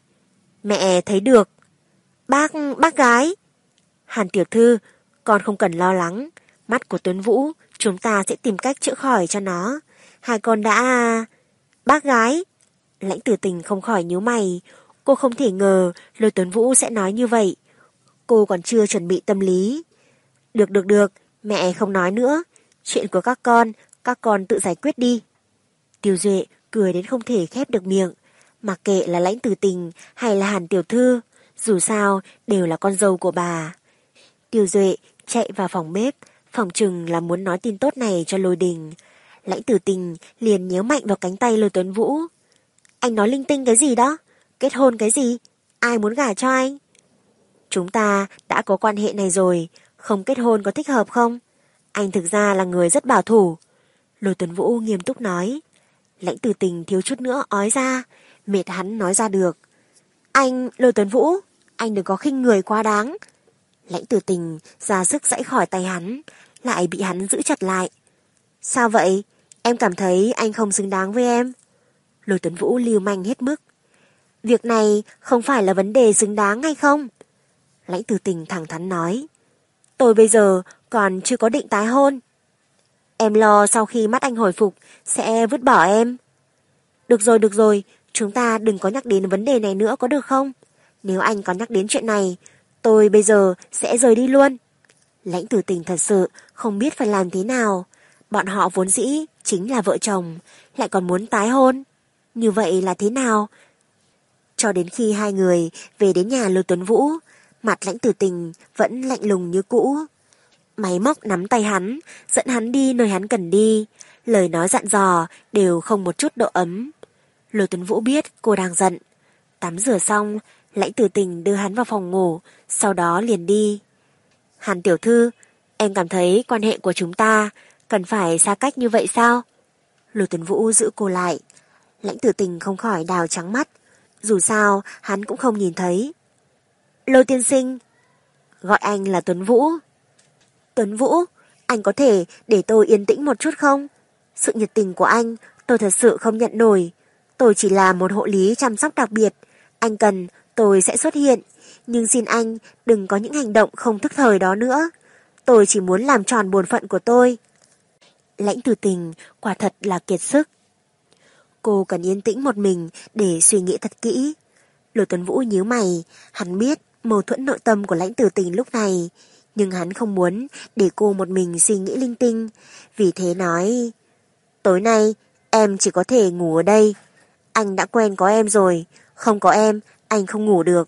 Mẹ thấy được. Bác, bác gái. Hàn tiểu thư, con không cần lo lắng. Mắt của Tuấn Vũ, chúng ta sẽ tìm cách chữa khỏi cho nó. Hai con đã... Bác gái. Lãnh Tử Tình không khỏi nhíu mày. Cô không thể ngờ Lôi Tuấn Vũ sẽ nói như vậy. Cô còn chưa chuẩn bị tâm lý. Được được được, mẹ không nói nữa. Chuyện của các con, các con tự giải quyết đi. Tiêu Duệ cười đến không thể khép được miệng. Mặc kệ là Lãnh Tử Tình hay là Hàn tiểu thư, dù sao đều là con dâu của bà. Tiêu Duệ chạy vào phòng bếp, phòng chừng là muốn nói tin tốt này cho Lôi Đình. Lãnh Tử Tình liền nhéo mạnh vào cánh tay Lôi Tuấn Vũ. Anh nói linh tinh cái gì đó? Kết hôn cái gì? Ai muốn gả cho anh? Chúng ta đã có quan hệ này rồi, không kết hôn có thích hợp không? Anh thực ra là người rất bảo thủ. Lôi Tuấn Vũ nghiêm túc nói. Lãnh Tử Tình thiếu chút nữa ói ra, mệt hắn nói ra được. Anh, Lôi Tuấn Vũ, anh đừng có khinh người quá đáng. Lãnh Tử Tình ra sức giãy khỏi tay hắn, lại bị hắn giữ chặt lại. Sao vậy? Em cảm thấy anh không xứng đáng với em. Lôi Tuấn Vũ lưu manh hết mức. Việc này không phải là vấn đề xứng đáng hay không? Lãnh Tử Tình thẳng thắn nói. Tôi bây giờ còn chưa có định tái hôn. Em lo sau khi mắt anh hồi phục sẽ vứt bỏ em. Được rồi, được rồi, chúng ta đừng có nhắc đến vấn đề này nữa có được không? Nếu anh có nhắc đến chuyện này, tôi bây giờ sẽ rời đi luôn. Lãnh Tử Tình thật sự không biết phải làm thế nào. Bọn họ vốn dĩ chính là vợ chồng, lại còn muốn tái hôn. Như vậy là thế nào? Cho đến khi hai người về đến nhà Lưu Tuấn Vũ, mặt Lãnh Tử Tình vẫn lạnh lùng như cũ. Máy móc nắm tay hắn, dẫn hắn đi nơi hắn cần đi. Lời nói dặn dò đều không một chút độ ấm. Lưu Tuấn Vũ biết cô đang giận. Tắm rửa xong, Lãnh Tử Tình đưa hắn vào phòng ngủ, sau đó liền đi. Hàn tiểu thư, em cảm thấy quan hệ của chúng ta cần phải xa cách như vậy sao? Lưu Tuấn Vũ giữ cô lại. Lãnh Tử Tình không khỏi đào trắng mắt. Dù sao, hắn cũng không nhìn thấy. Lô tiên sinh. Gọi anh là Tuấn Vũ. Tuấn Vũ, anh có thể để tôi yên tĩnh một chút không? Sự nhiệt tình của anh, tôi thật sự không nhận nổi. Tôi chỉ là một hộ lý chăm sóc đặc biệt. Anh cần, tôi sẽ xuất hiện. Nhưng xin anh đừng có những hành động không thức thời đó nữa. Tôi chỉ muốn làm tròn bổn phận của tôi. Lãnh Tử Tình quả thật là kiệt sức. Cô cần yên tĩnh một mình để suy nghĩ thật kỹ. Lô Tuấn Vũ nhíu mày, hắn biết mâu thuẫn nội tâm của Lãnh Tử Tình lúc này, nhưng hắn không muốn để cô một mình suy nghĩ linh tinh, vì thế nói: tối nay em chỉ có thể ngủ ở đây. Anh đã quen có em rồi, không có em anh không ngủ được.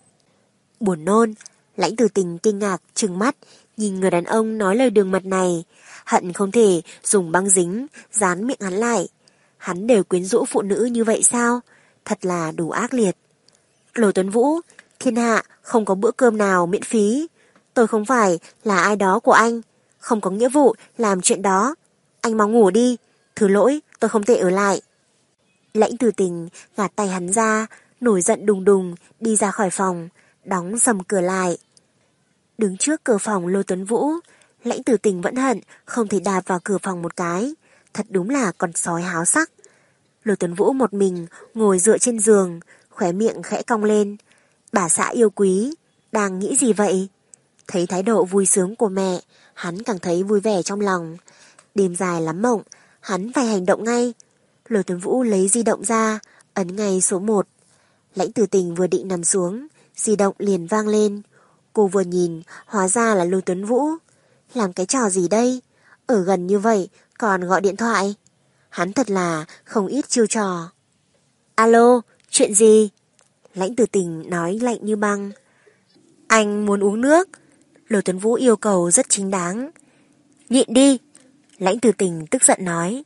Buồn nôn, Lãnh Tử Tình kinh ngạc trừng mắt nhìn người đàn ông nói lời đường mật này, hận không thể dùng băng dính dán miệng hắn lại. Hắn đều quyến rũ phụ nữ như vậy sao? Thật là đủ ác liệt. Lô Tuấn Vũ, thiên hạ không có bữa cơm nào miễn phí. Tôi không phải là ai đó của anh, không có nghĩa vụ làm chuyện đó. Anh mau ngủ đi, thứ lỗi tôi không thể ở lại. Lãnh Tử Tình gạt tay hắn ra, nổi giận đùng đùng đi ra khỏi phòng, đóng sầm cửa lại. Đứng trước cửa phòng Lô Tuấn Vũ, Lãnh Tử Tình vẫn hận không thể đạp vào cửa phòng một cái. Thật đúng là con sói háo sắc. Lô Tuấn Vũ một mình ngồi dựa trên giường, khóe miệng khẽ cong lên. Bà xã yêu quý, đang nghĩ gì vậy? Thấy thái độ vui sướng của mẹ, hắn càng thấy vui vẻ trong lòng. Đêm dài lắm mộng, hắn phải hành động ngay. Lô Tuấn Vũ lấy di động ra, ấn ngay số một. Lãnh Tử Tình vừa định nằm xuống, di động liền vang lên. Cô vừa nhìn, hóa ra là Lô Tuấn Vũ. Làm cái trò gì đây? Ở gần như vậy còn gọi điện thoại. Hắn thật là không ít chiêu trò. Alo, chuyện gì? Lãnh Tử Tình nói lạnh như băng. Anh muốn uống nước. Lô Tuấn Vũ yêu cầu rất chính đáng. Nhịn đi. Lãnh Tử Tình tức giận nói.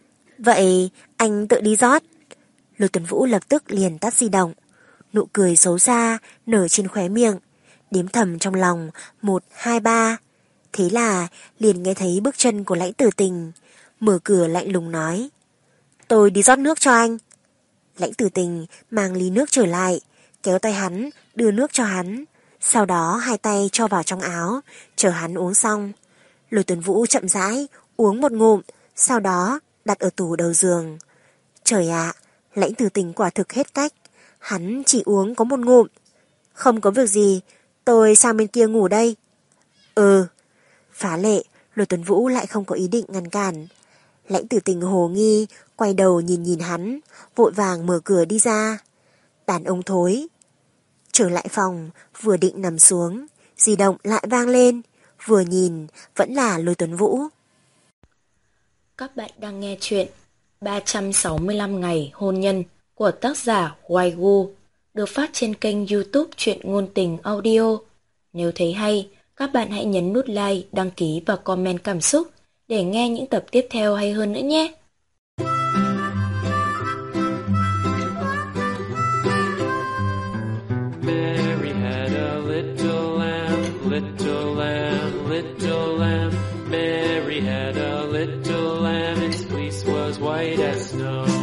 Vậy anh tự đi rót. Lô Tuấn Vũ lập tức liền tắt di động. Nụ cười xấu xa nở trên khóe miệng, đếm thầm trong lòng một, hai, ba. Thế là liền nghe thấy bước chân của Lãnh Tử Tình, mở cửa lạnh lùng nói. Tôi đi rót nước cho anh. Lãnh Tử Tình mang ly nước trở lại, kéo tay hắn, đưa nước cho hắn. Sau đó hai tay cho vào trong áo, chờ hắn uống xong. Lô Tuấn Vũ chậm rãi uống một ngụm, sau đó đặt ở tủ đầu giường. Trời ạ, Lãnh Tử Tình quả thực hết cách. Hắn chỉ uống có một ngụm. Không có việc gì, tôi sang bên kia ngủ đây. Ừ. Phá lệ, Lô Tuấn Vũ lại không có ý định ngăn cản. Lãnh Tử Tình hồ nghi, quay đầu nhìn nhìn hắn, vội vàng mở cửa đi ra. Đàn ông thối. Trở lại phòng, vừa định nằm xuống, di động lại vang lên. Vừa nhìn, vẫn là Lô Tuấn Vũ. Các bạn đang nghe chuyện ba trăm sáu mươi lăm ngày hôn nhân của tác giả Hoài Gu, được phát trên kênh YouTube Truyện Ngôn Tình Audio. Nếu thấy hay, các bạn hãy nhấn nút like, đăng ký và comment cảm xúc để nghe những tập tiếp theo hay hơn nữa nhé. Mary had a little lamb, little lamb, little lamb. Mary had a little lamb, its fleece was white as snow.